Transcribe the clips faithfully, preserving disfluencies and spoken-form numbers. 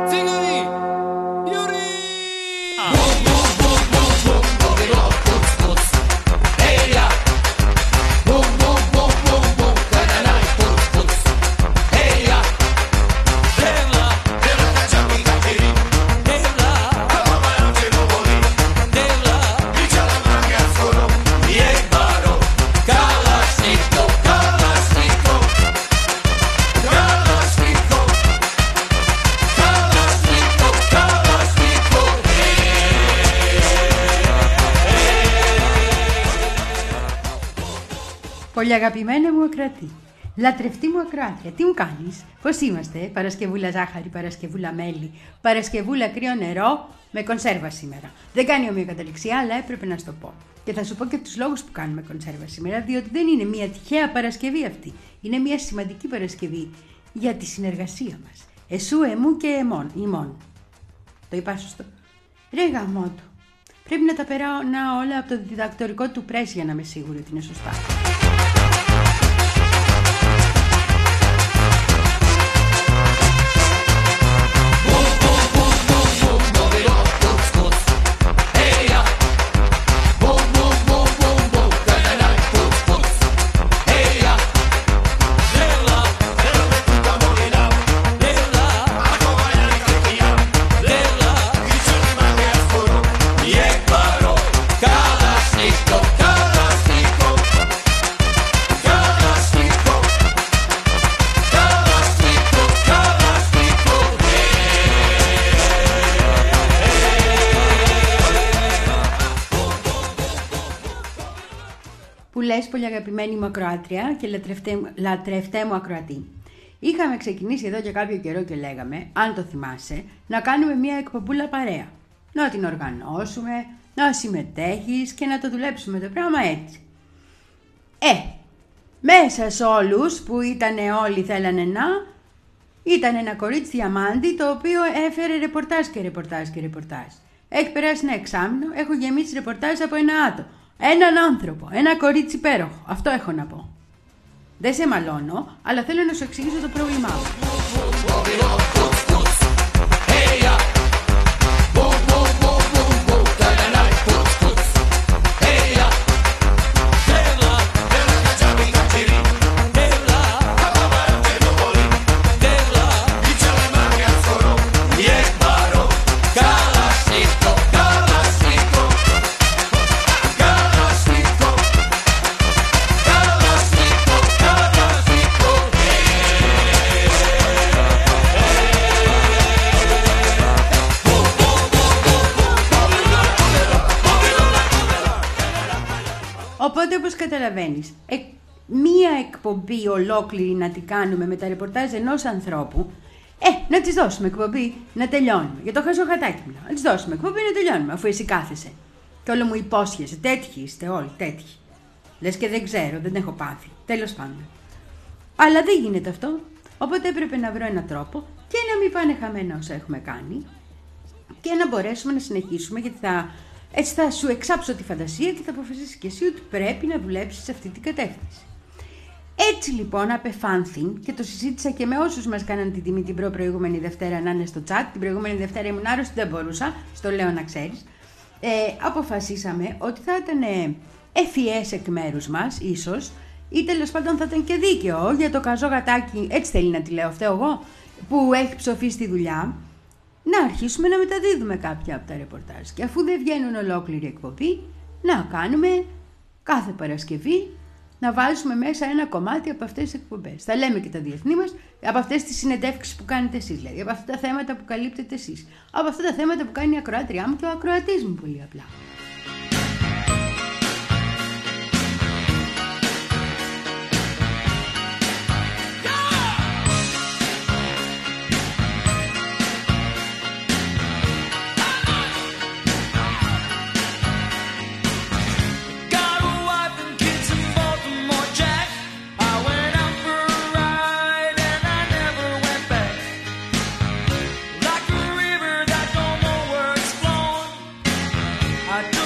Πολύ αγαπημένα μου ακροατή, λατρευτή μου ακροάτρια, τι μου κάνεις, πώς είμαστε, Παρασκευούλα ζάχαρη, Παρασκευούλα μέλι, Παρασκευούλα κρύο νερό, με κονσέρβα σήμερα. Δεν κάνει ομοιοκαταληξία, αλλά έπρεπε να σου το πω. Και θα σου πω και τους λόγους που κάνουμε κονσέρβα σήμερα, διότι δεν είναι μια τυχαία Παρασκευή αυτή. Είναι μια σημαντική Παρασκευή για τη συνεργασία μας. Εσού, εμού και εμών, ημών. Το είπα σωστό. Ρε γαμότο. Πρέπει να τα περάω όλα από το διδακτορικό του πρέσ για να είμαι σίγουρη ότι είναι σωστά. Που λες, πολύ αγαπημένη μου ακροάτρια και λατρευτέ, λατρευτέ μου ακροατή. Είχαμε ξεκινήσει εδώ και κάποιο καιρό και λέγαμε, αν το θυμάσαι, να κάνουμε μια εκπομπούλα παρέα. Να την οργανώσουμε, να συμμετέχεις και να το δουλέψουμε το πράγμα έτσι. Ε, μέσα σε όλους που ήτανε όλοι θέλανε να, ήταν ένα κορίτσι διαμάντη το οποίο έφερε ρεπορτάζ και ρεπορτάζ και ρεπορτάζ. Έχει περάσει ένα εξάμηνο, έχω γεμίσει ρεπορτάζ από ένα άτομο. Έναν άνθρωπο, ένα κορίτσι υπέροχο. Αυτό έχω να πω. Δεν σε μαλώνω, αλλά θέλω να σου εξηγήσω το πρόβλημά μου. Οπότε, όπως καταλαβαίνεις, ε, μία εκπομπή ολόκληρη να την κάνουμε με τα ρεπορτάζ ενός ανθρώπου, ε, να της δώσουμε εκπομπή να τελειώνουμε. Για το χαζοχατάκι μου, να της δώσουμε εκπομπή να τελειώνουμε, αφού εσύ κάθεσαι. Και όλο μου υπόσχεσαι, τέτοιοι είστε όλοι, τέτοιοι. Λες και δεν ξέρω, δεν έχω πάθει. Τέλος πάντων. Αλλά δεν γίνεται αυτό. Οπότε έπρεπε να βρω έναν τρόπο και να μην πάνε χαμένα όσα έχουμε κάνει και να μπορέσουμε να συνεχίσουμε, γιατί θα. Έτσι θα σου εξάψω τη φαντασία και θα αποφασίσεις και εσύ ότι πρέπει να δουλέψεις σε αυτή την κατεύθυνση. Έτσι λοιπόν απεφάνθην και το συζήτησα και με όσους μας κάναν την τιμή την προ-προηγούμενη Δευτέρα να είναι στο chat. Την προηγούμενη Δευτέρα ήμουν άρρωστη, δεν μπορούσα, στο λέω να ξέρεις. Ε, αποφασίσαμε ότι θα ήταν ευφυές εκ μέρους μας, ίσως, ή τέλος πάντων θα ήταν και δίκαιο για το καζό γατάκι, έτσι θέλει να τη λέω, φταίω εγώ, που έχει ψοφήσει τη δουλειά. Να αρχίσουμε να μεταδίδουμε κάποια από τα ρεπορτάζ και αφού δεν βγαίνουν ολόκληρη εκπομπή, να κάνουμε κάθε Παρασκευή να βάζουμε μέσα ένα κομμάτι από αυτές τις εκπομπές. Θα λέμε και τα διεθνή μας, από αυτές τις συνεντεύξεις που κάνετε εσείς, δηλαδή, από αυτά τα θέματα που καλύπτετε εσείς, από αυτά τα θέματα που κάνει η ακροάτριά μου και ο ακροατής μου, πολύ απλά. I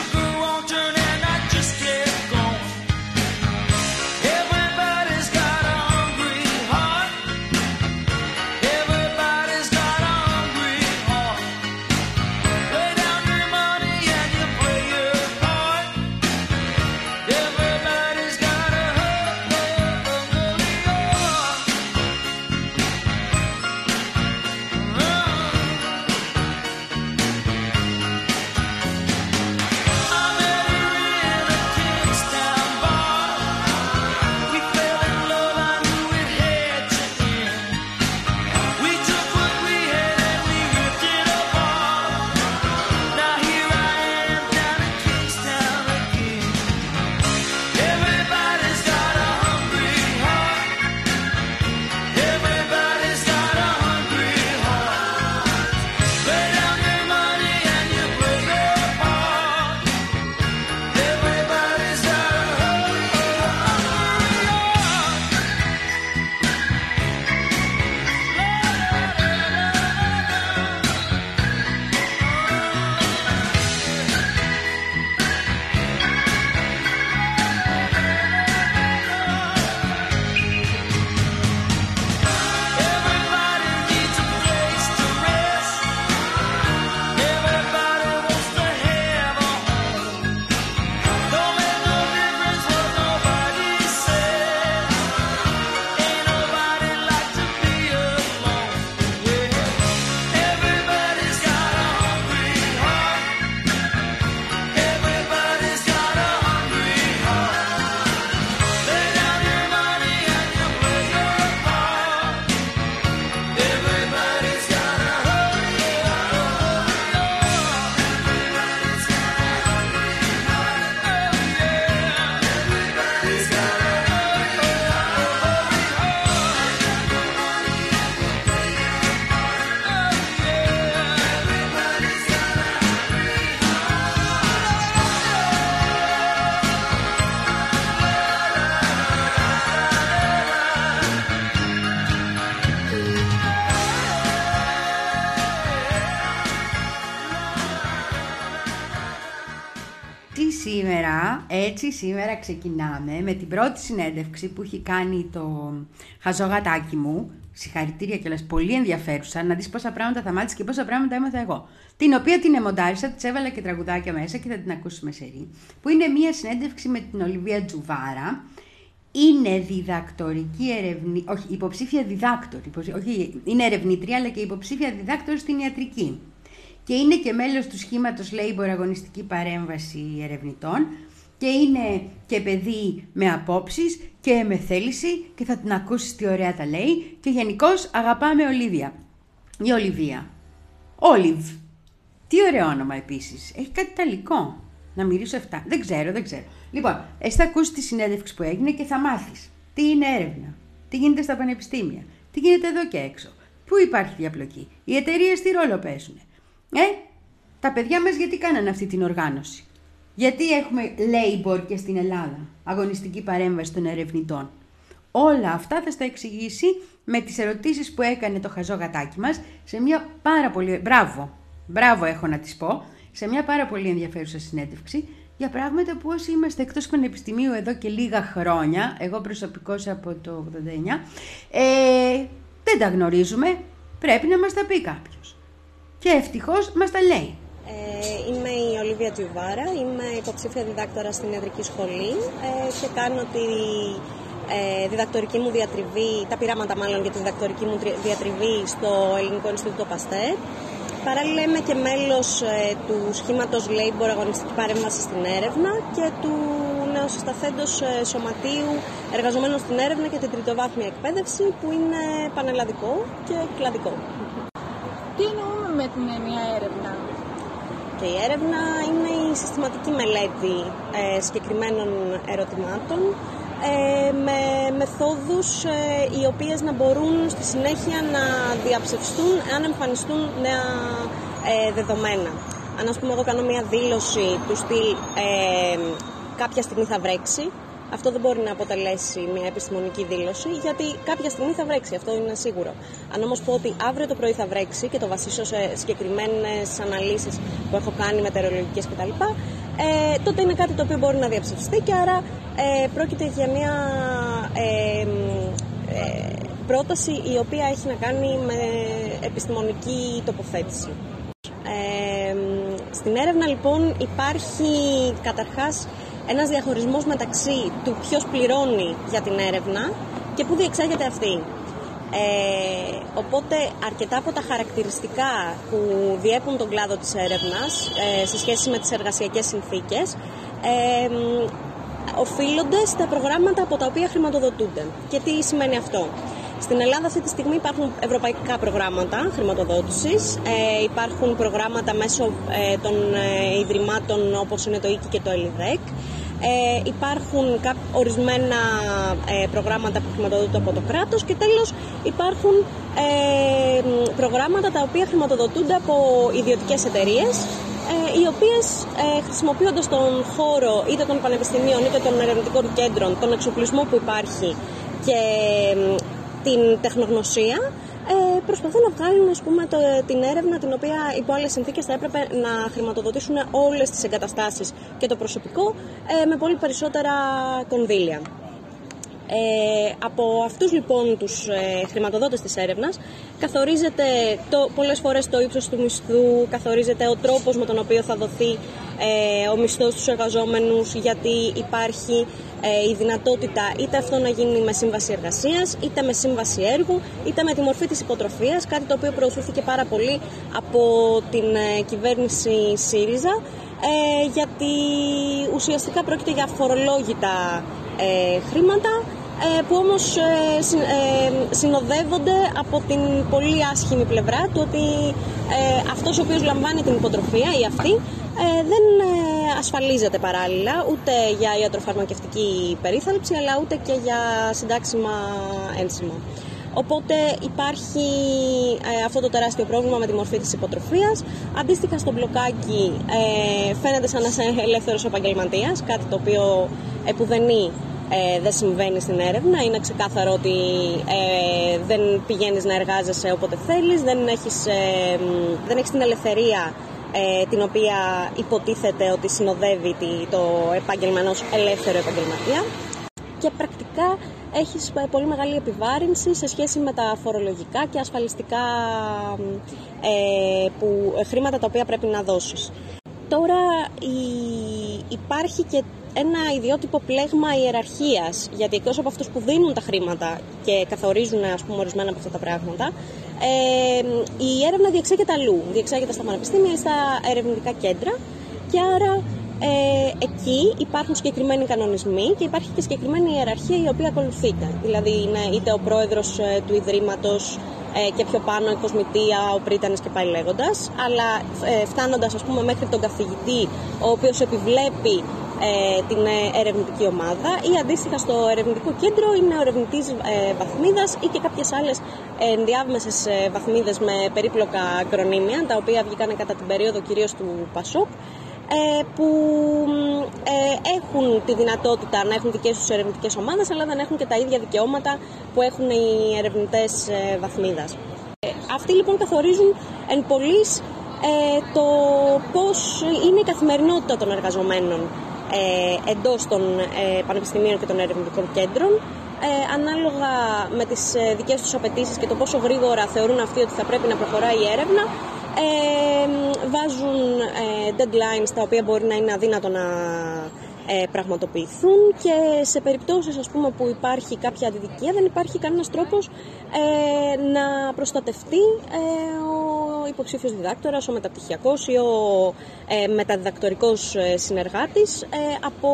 σήμερα, έτσι σήμερα ξεκινάμε με την πρώτη συνέντευξη που έχει κάνει το χαζογατάκι μου. Συγχαρητήρια κιόλας, πολύ ενδιαφέρουσα, να δεις πόσα πράγματα θα μάθεις και πόσα πράγματα έμαθα εγώ. Την οποία την εμοντάρισα, της έβαλα και τραγουδάκια μέσα και θα την ακούσουμε σε ρί. Που είναι μία συνέντευξη με την Ολιβία Τζουβάρα. Είναι διδακτορική ερευνή, όχι υποψήφια διδάκτορ, όχι, είναι ερευνήτρια αλλά και υποψήφια διδάκτορ στην ιατρική. Και είναι και μέλος του σχήματος Labour Αγωνιστική Παρέμβαση Ερευνητών και είναι και παιδί με απόψεις και με θέληση και θα την ακούσεις τι ωραία τα λέει και γενικώς αγαπάμε Ολίβια. Η Ολιβία. Όλιβ. Τι ωραίο όνομα επίσης. Έχει κάτι ιταλικό. Να μυρίσω εφτά. Δεν ξέρω, δεν ξέρω. Λοιπόν, εσύ θα ακούσεις τη συνέντευξη που έγινε και θα μάθεις τι είναι έρευνα, τι γίνεται στα πανεπιστήμια, τι γίνεται εδώ και έξω, πού υπάρχει διαπλοκή, οι εταιρείες τι ρόλο παίζουν. Ε, τα παιδιά μας γιατί κάνανε αυτή την οργάνωση. Γιατί έχουμε Labour και στην Ελλάδα, αγωνιστική παρέμβαση των ερευνητών. Όλα αυτά θα στα εξηγήσει με τις ερωτήσεις που έκανε το χαζόγατάκι μας σε μια πάρα πολύ... Μπράβο, μπράβο έχω να της πω, σε μια πάρα πολύ ενδιαφέρουσα συνέντευξη για πράγματα που όσοι είμαστε εκτός πανεπιστημίου εδώ και λίγα χρόνια, εγώ προσωπικώς από το ογδόντα εννιά, ε, δεν τα γνωρίζουμε, πρέπει να μας τα πει κάποιος. Και ευτυχώς μας τα λέει. Ε, είμαι η Ολιβία Τζουβάρα, είμαι υποψήφια διδάκτορα στην ιατρική σχολή ε, και κάνω τη ε, διδακτορική μου διατριβή, τα πειράματα μάλλον για τη διδακτορική μου διατριβή στο Ελληνικό Ινστιτούτο Παστέρ. Παράλληλα είμαι και μέλος ε, του σχήματος Labour Αγωνιστική Παρέμβαση στην Έρευνα και του νεοσυσταθέντος ε, σωματείου εργαζομένων στην έρευνα και την τριτοβάθμια εκπαίδευση που είναι πανελλαδικό και κλαδικό. Τι εννοούμε με την έννοια έρευνα? Και η έρευνα είναι η συστηματική μελέτη ε, συγκεκριμένων ερωτημάτων ε, με μεθόδους ε, οι οποίες να μπορούν στη συνέχεια να διαψευστούν αν εμφανιστούν νέα ε, δεδομένα. Αν ας πούμε εγώ κάνω μια δήλωση του στυλ ε, κάποια στιγμή θα βρέξει, αυτό δεν μπορεί να αποτελέσει μια επιστημονική δήλωση, γιατί κάποια στιγμή θα βρέξει, αυτό είναι σίγουρο. Αν όμως πω ότι αύριο το πρωί θα βρέξει και το βασίσω σε συγκεκριμένες αναλύσεις που έχω κάνει μετεωρολογικές κτλ., ε, τότε είναι κάτι το οποίο μπορεί να διαψευστεί και άρα ε, πρόκειται για μια ε, ε, πρόταση η οποία έχει να κάνει με επιστημονική τοποθέτηση. Ε, στην έρευνα λοιπόν υπάρχει καταρχάς ένας διαχωρισμός μεταξύ του ποιος πληρώνει για την έρευνα και πού διεξάγεται αυτή. Ε, οπότε αρκετά από τα χαρακτηριστικά που διέπουν τον κλάδο της έρευνας ε, σε σχέση με τις εργασιακές συνθήκες ε, οφείλονται στα προγράμματα από τα οποία χρηματοδοτούνται. Και τι σημαίνει αυτό? Στην Ελλάδα αυτή τη στιγμή υπάρχουν ευρωπαϊκά προγράμματα χρηματοδότησης, ε, υπάρχουν προγράμματα μέσω ε, των ε, ιδρυμάτων όπως είναι το ΙΚΙ και το ΕΛΙΔΕΚ, ε, υπάρχουν κά, ορισμένα ε, προγράμματα που χρηματοδοτούνται από το κράτος και τέλος υπάρχουν ε, προγράμματα τα οποία χρηματοδοτούνται από ιδιωτικές εταιρείες, ε, οι οποίες ε, χρησιμοποιώντας τον χώρο είτε των πανεπιστημίων είτε των ερευνητικών κέντρων, τον εξοπλισμό που υπάρχει και την τεχνογνωσία, ε, προσπαθούν να βγάλουν ας πούμε, το, την έρευνα την οποία υπό άλλες συνθήκες θα έπρεπε να χρηματοδοτήσουν όλες τις εγκαταστάσεις και το προσωπικό ε, με πολύ περισσότερα κονδύλια. Ε, από αυτούς λοιπόν τους ε, χρηματοδότες της έρευνας καθορίζεται το, πολλές φορές το ύψος του μισθού, καθορίζεται ο τρόπος με τον οποίο θα δοθεί ε, ο μισθός στους εργαζόμενους, γιατί υπάρχει ε, η δυνατότητα είτε αυτό να γίνει με σύμβαση εργασίας, είτε με σύμβαση έργου, είτε με τη μορφή της υποτροφίας, κάτι το οποίο προωθήθηκε πάρα πολύ από την ε, κυβέρνηση ΣΥΡΙΖΑ, ε, γιατί ουσιαστικά πρόκειται για φορολόγητα ε, χρήματα, που όμως συνοδεύονται από την πολύ άσχημη πλευρά του ότι αυτός ο οποίος λαμβάνει την υποτροφία ή αυτή δεν ασφαλίζεται παράλληλα ούτε για ιατροφαρμακευτική περίθαλψη αλλά ούτε και για συντάξιμα ένσημα. Οπότε υπάρχει ε, αυτό το τεράστιο πρόβλημα με τη μορφή της υποτροφίας. Αντίστοιχα στο μπλοκάκι ε, φαίνεται σαν να είσαι ελεύθερος επαγγελματίας, κάτι το οποίο επουδενή Ε, δεν συμβαίνει στην έρευνα. Είναι ξεκάθαρο ότι ε, δεν πηγαίνεις να εργάζεσαι όποτε θέλεις, δεν έχεις, ε, δεν έχεις την ελευθερία ε, την οποία υποτίθεται ότι συνοδεύει το επάγγελμα ενός ελεύθερου επαγγελματία. Και πρακτικά έχεις πολύ μεγάλη επιβάρυνση σε σχέση με τα φορολογικά και ασφαλιστικά ε, που, χρήματα τα οποία πρέπει να δώσεις. Τώρα η, υπάρχει και ένα ιδιότυπο πλέγμα ιεραρχίας, γιατί εκτός από αυτούς που δίνουν τα χρήματα και καθορίζουν, ας πούμε, ορισμένα από αυτά τα πράγματα, ε, η έρευνα διεξάγεται αλλού, διεξάγεται στα πανεπιστήμια ή στα ερευνητικά κέντρα, και άρα ε, εκεί υπάρχουν συγκεκριμένοι κανονισμοί και υπάρχει και συγκεκριμένη ιεραρχία η οποία ακολουθείται. Δηλαδή είναι είτε ο πρόεδρος ε, του Ιδρύματος ε, και πιο πάνω η κοσμητεία, ο πρίτανης και πάει λέγοντας, αλλά ε, φτάνοντας, ας πούμε, μέχρι τον καθηγητή, ο οποίος επιβλέπει ε, την ε, ερευνητική ομάδα, ή αντίστοιχα στο ερευνητικό κέντρο είναι ο ερευνητής ε, βαθμίδας ή και κάποιες άλλες ενδιάμεσες ε, βαθμίδες με περίπλοκα ακρονίμια, τα οποία βγήκαν κατά την περίοδο κυρίως του Πασόκ, που ε, έχουν τη δυνατότητα να έχουν δικές τους ερευνητικές ομάδες, αλλά δεν έχουν και τα ίδια δικαιώματα που έχουν οι ερευνητές ε, βαθμίδας. Ε, αυτοί λοιπόν καθορίζουν εν πολλοίς ε, το πώς είναι η καθημερινότητα των εργαζομένων ε, εντός των ε, πανεπιστημίων και των ερευνητικών κέντρων, ε, ανάλογα με τις ε, δικές τους απαιτήσεις και το πόσο γρήγορα θεωρούν αυτοί ότι θα πρέπει να προχωράει η έρευνα. Ε, βάζουν ε, deadlines τα οποία μπορεί να είναι αδύνατο να ε, πραγματοποιηθούν, και σε περιπτώσεις, ας πούμε, που υπάρχει κάποια αντιδικία δεν υπάρχει κανένας τρόπος ε, να προστατευτεί ε, ο υποψήφιος διδάκτορας, ο μεταπτυχιακός ή ο ε, μεταδιδακτορικός ε, συνεργάτης ε, από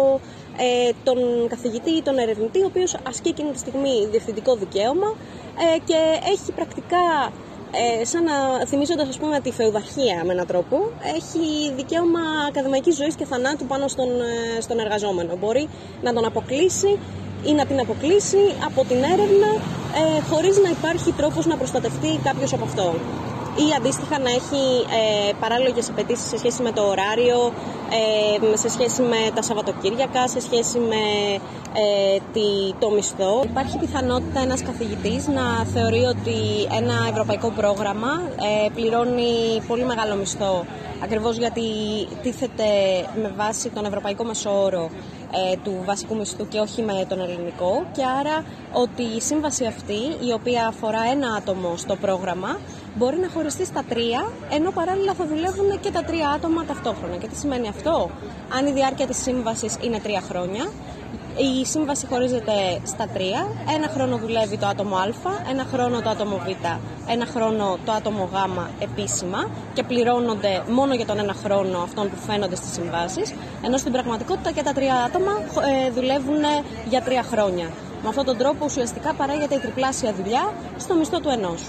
ε, τον καθηγητή ή τον ερευνητή, ο οποίος ασκεί εκείνη τη στιγμή διευθυντικό δικαίωμα ε, και έχει πρακτικά, Ε, σαν να θυμίζοντας, ας πούμε, τη φεουδαρχία με έναν τρόπο, έχει δικαίωμα ακαδημαϊκής ζωής και θανάτου πάνω στον, στον εργαζόμενο. Μπορεί να τον αποκλείσει ή να την αποκλείσει από την έρευνα ε, χωρίς να υπάρχει τρόπος να προστατευτεί κάποιος από αυτό. Ή αντίστοιχα να έχει ε, παράλογες απαιτήσεις σε σχέση με το ωράριο, ε, σε σχέση με τα Σαββατοκύριακα, σε σχέση με ε, τη, το μισθό. Υπάρχει πιθανότητα ένας καθηγητής να θεωρεί ότι ένα ευρωπαϊκό πρόγραμμα ε, πληρώνει πολύ μεγάλο μισθό, ακριβώς γιατί τίθεται με βάση τον ευρωπαϊκό μεσόωρο ε, του βασικού μισθού και όχι με τον ελληνικό, και άρα ότι η σύμβαση αυτή, η οποία αφορά ένα άτομο στο πρόγραμμα, μπορεί να χωριστεί στα τρία, ενώ παράλληλα θα δουλεύουν και τα τρία άτομα ταυτόχρονα. Και τι σημαίνει αυτό? Αν η διάρκεια της σύμβασης είναι τρία χρόνια, η σύμβαση χωρίζεται στα τρία. Ένα χρόνο δουλεύει το άτομο Α, ένα χρόνο το άτομο Β, ένα χρόνο το άτομο Γ επίσημα, και πληρώνονται μόνο για τον ένα χρόνο αυτών που φαίνονται στις συμβάσεις, ενώ στην πραγματικότητα και τα τρία άτομα ε, δουλεύουν για τρία χρόνια. Με αυτόν τον τρόπο ουσιαστικά παράγεται η τριπλάσια δουλειά στο μισθό του ενός.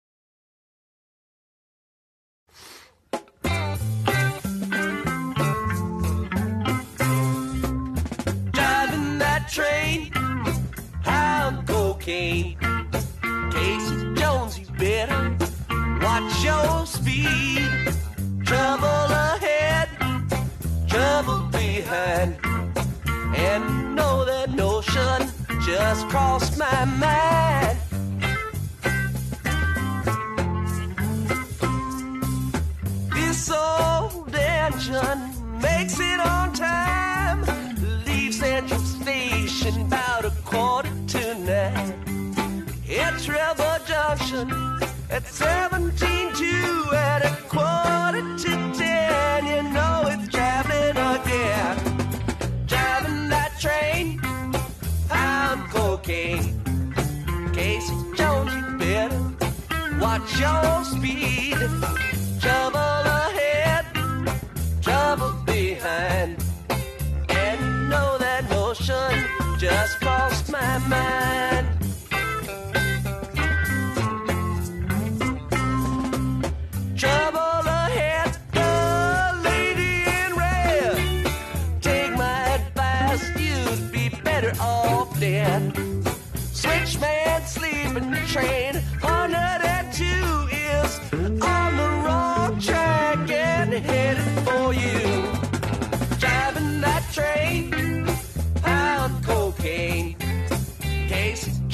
Train, pound cocaine. Casey Jones, you better watch your speed. Trouble ahead, trouble behind. And know that notion just crossed my mind. This old engine makes it on time. Leaves Central Station about a quarter to nine. At Trevor Junction at seventeen two at a quarter to ten. You know it's traveling again. Driving that train, pound cocaine. Casey Jones, you better watch your speed. Trouble ahead, trouble behind. Know that notion just crossed my mind. Trouble ahead, the lady in red. Take my advice, you'd be better off dead. Switchman sleeping train, one oh two is on the wrong track and headed for you. Driving that train, pound cocaine. Casey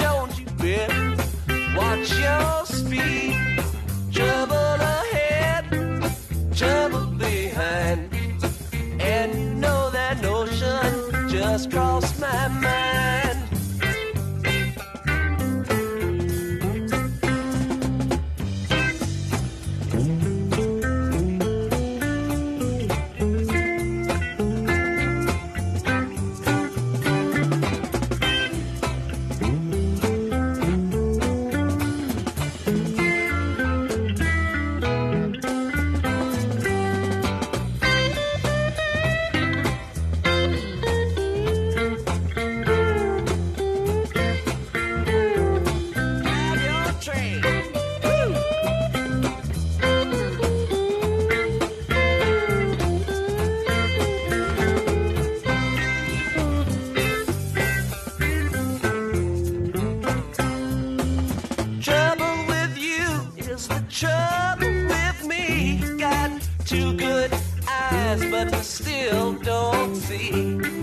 two good eyes, but still don't see.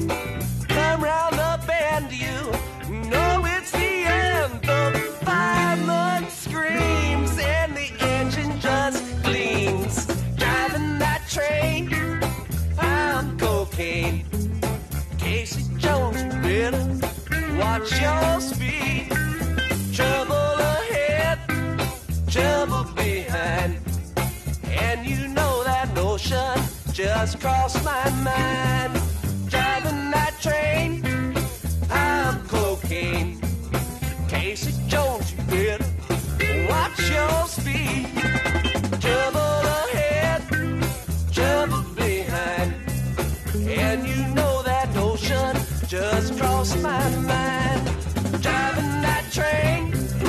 Come round the bend, you know it's the end. The fireman screams and the engine just gleams. Driving that train, I'm cocaine. Casey Jones, better watch your speed. Trouble ahead, trouble behind. And you know that notion just crossed my mind. Driving that train, I'm cocaine. Casey Jones, you better watch your speed. Trouble ahead, trouble behind. And you know that notion just crossed my mind. Driving that train,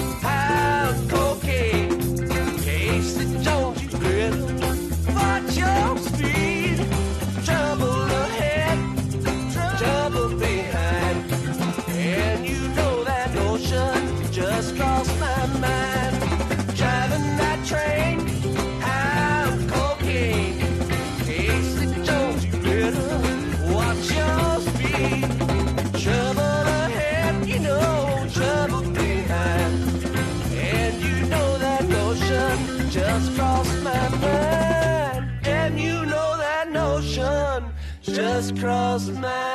I'm cocaine. Casey Jones, you better watch your speed. Trouble ahead, trouble behind. And you know that notion just crossed my mind. Driving that train, I'm cocaine. Casey Jones, you better watch your speed. Trouble ahead, you know, trouble behind. And you know that notion just crossed my mind. And you know that notion just crossed my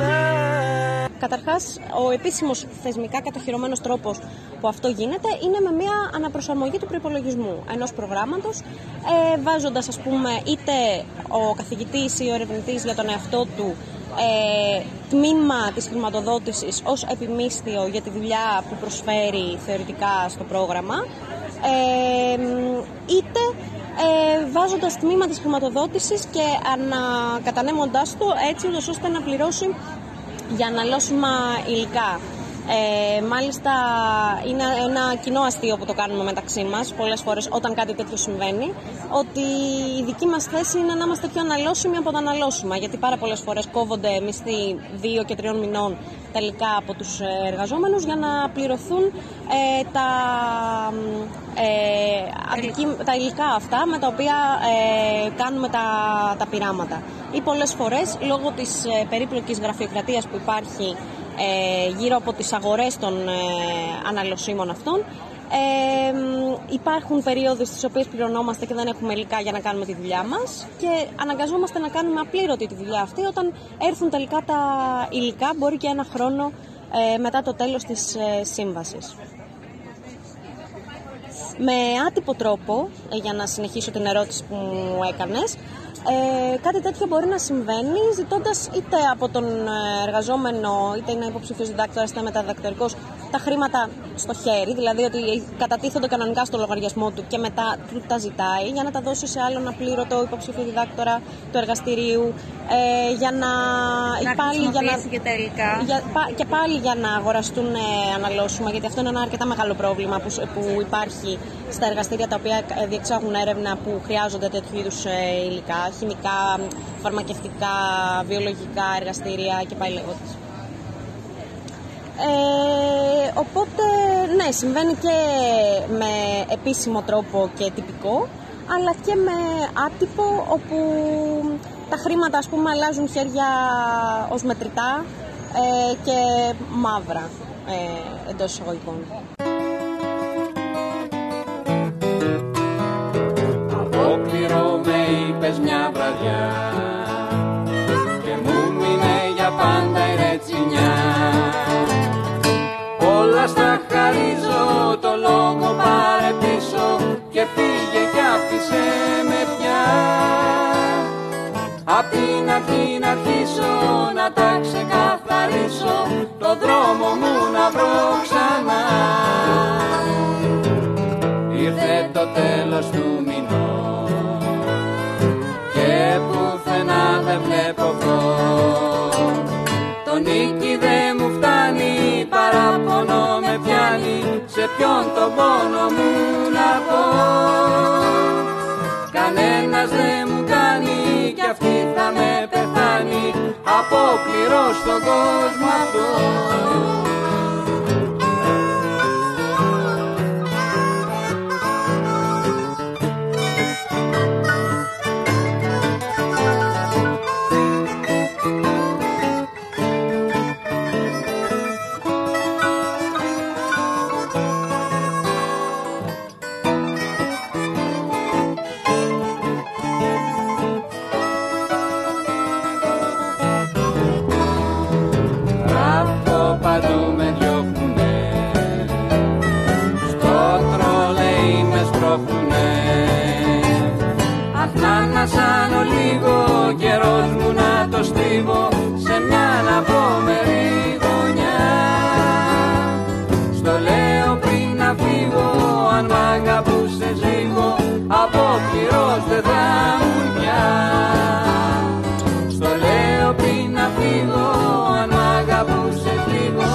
mind. Καταρχάς, ο επίσημος θεσμικά κατοχυρωμένος τρόπος που αυτό γίνεται είναι με μια αναπροσαρμογή του προϋπολογισμού ενός προγράμματος, ε, βάζοντας, ας πούμε, είτε ο καθηγητής ή ο ερευνητής για τον εαυτό του ε, τμήμα της χρηματοδότησης ως επιμίσθιο για τη δουλειά που προσφέρει θεωρητικά στο πρόγραμμα, ε, είτε ε, βάζοντας τμήμα της χρηματοδότησης και ανακατανέμοντάς το έτσι ώστε να πληρώσει για αναλώσιμα υλικά. Ε, μάλιστα είναι ένα κοινό αστείο που το κάνουμε μεταξύ μας πολλές φορές όταν κάτι τέτοιο συμβαίνει, ότι η δική μας θέση είναι να είμαστε πιο αναλώσιμοι από τα αναλώσιμα, γιατί πάρα πολλές φορές κόβονται μισθοί δύο και τριών μηνών τελικά από τους εργαζόμενους για να πληρωθούν ε, τα, ε, αντικεί, τα υλικά αυτά με τα οποία ε, κάνουμε τα, τα πειράματα. Ή πολλές φορές λόγω της ε, περίπλοκης γραφειοκρατίας που υπάρχει Ε, γύρω από τις αγορές των ε, αναλωσίμων αυτών, ε, υπάρχουν περίοδοι στις οποίες πληρωνόμαστε και δεν έχουμε υλικά για να κάνουμε τη δουλειά μας και αναγκαζόμαστε να κάνουμε απλήρωτη τη δουλειά αυτή όταν έρθουν τελικά τα υλικά, μπορεί και ένα χρόνο ε, μετά το τέλος της ε, σύμβασης. Με άτυπο τρόπο, ε, για να συνεχίσω την ερώτηση που μου έκανες, Ε, κάτι τέτοιο μπορεί να συμβαίνει ζητώντας είτε από τον εργαζόμενο, είτε είναι υποψήφιος διδάκτορας είτε μεταδιδακτορικός, τα χρήματα στο χέρι, δηλαδή ότι κατατίθονται κανονικά στο λογαριασμό του και μετά του τα ζητάει για να τα δώσει σε άλλον απλήρωτο υποψήφιο διδάκτορα του εργαστηρίου, ε, για να, να πάλι, για να και τελικά για, και πάλι για να αγοραστούν ε, αναλώσιμα, γιατί αυτό είναι ένα αρκετά μεγάλο πρόβλημα που, που υπάρχει στα εργαστήρια τα οποία διεξάγουν έρευνα που χρειάζονται τέτοιου είδους ε, υλικά, χημικά, φαρμακευτικά, βιολογικά εργαστήρια και πάει λέγοντας. Ε, οπότε, ναι, συμβαίνει και με επίσημο τρόπο και τυπικό, αλλά και με άτυπο, όπου τα χρήματα, ας πούμε, αλλάζουν χέρια ως μετρητά ε, και μαύρα, ε, εντός εισαγωγικών. Απόκληρο με είπες μια βραδιά και μου μείνε για πάντα η ρετσινιά. Όλα στα χαρίζω, το λόγο πάρε πίσω και φύγε κι άφησε με πια. Απ' την αρχή να αρχίσω να τα ξεκαθαρίσω, το δρόμο μου να βρω ξανά. Ήρθε το τέλος του μηνός και πουθενά δεν βλέπω φως. Το νίκη δεν μου φτάνει, παράπονο με πιάνει, σε ποιον τον πόνο μου να πω. Κανένας δεν μου κάνει κι αυτή θα με πεθάνει, απόκληρο στον κόσμο αυτό. σαν λίγο, καιρός μου να το στίβω σε μια αναπόμερη γωνιά. Στο λέω πριν να φύγω, αν μ' αγαπούσες λίγο, απόκληρος δεν θα ήμουν πια. Στο λέω πριν να φύγω, αν μ' αγαπούσες λίγο,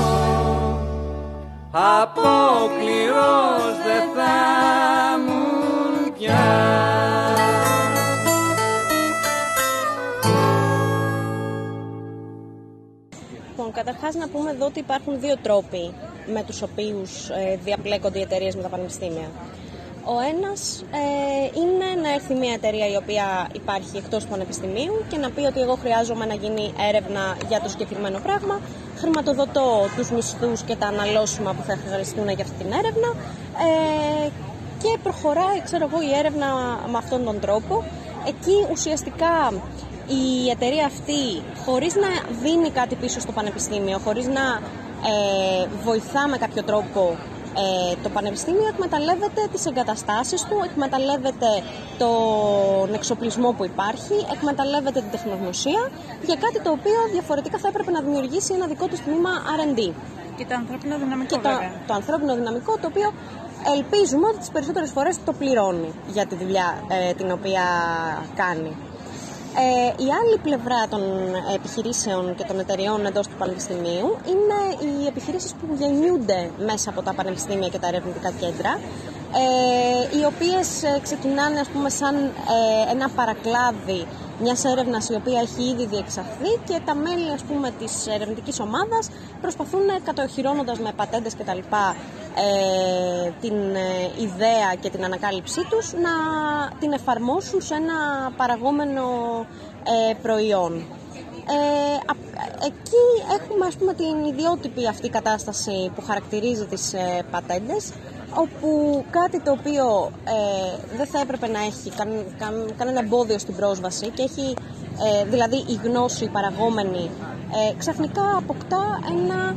απόκληρος δεν θα ήμουν πια. Λοιπόν, καταρχάς να πούμε εδώ ότι υπάρχουν δύο τρόποι με τους οποίους ε, διαπλέκονται οι εταιρείες με τα πανεπιστήμια. Ο ένας ε, είναι να έρθει μια εταιρεία η οποία υπάρχει εκτός του πανεπιστημίου και να πει ότι εγώ χρειάζομαι να γίνει έρευνα για το συγκεκριμένο πράγμα, χρηματοδοτώ τους μισθούς και τα αναλώσιμα που θα χρειαστούν για αυτή την έρευνα ε, και προχωράει, ξέρω εγώ, η έρευνα με αυτόν τον τρόπο. Εκεί ουσιαστικά η εταιρεία αυτή, χωρίς να δίνει κάτι πίσω στο πανεπιστήμιο, χωρίς να ε, βοηθά με κάποιο τρόπο ε, το πανεπιστήμιο, εκμεταλλεύεται τις εγκαταστάσεις του, εκμεταλλεύεται τον εξοπλισμό που υπάρχει, εκμεταλλεύεται την τεχνογνωσία για κάτι το οποίο διαφορετικά θα έπρεπε να δημιουργήσει ένα δικό του τμήμα αρ εντ ντι. Και το ανθρώπινο δυναμικό, και το, βέβαια. το ανθρώπινο δυναμικό, το οποίο ελπίζουμε ότι τις περισσότερες φορές το πληρώνει για τη δουλειά ε, την οποία κάνει. Ε, η άλλη πλευρά των επιχειρήσεων και των εταιριών εντός του πανεπιστημίου είναι οι επιχειρήσεις που γεννιούνται μέσα από τα πανεπιστήμια και τα ερευνητικά κέντρα, ε, οι οποίες ξεκινάνε, ας πούμε, σαν ε, ένα παρακλάδι μιας έρευνας η οποία έχει ήδη διεξαχθεί και τα μέλη, ας πούμε, της ερευνητικής ομάδας προσπαθούν, κατοχυρώνοντας με πατέντες κτλ. Ε, την ε, ιδέα και την ανακάλυψή τους, να την εφαρμόσουν σε ένα παραγόμενο ε, προϊόν. Ε, α, εκεί έχουμε, ας πούμε, την ιδιότυπη αυτή κατάσταση που χαρακτηρίζει τις ε, πατέντες, όπου κάτι το οποίο ε, δεν θα έπρεπε να έχει καν, καν, κανένα εμπόδιο στην πρόσβαση και έχει, ε, δηλαδή η γνώση παραγόμενη, ε, ξαφνικά αποκτά ένα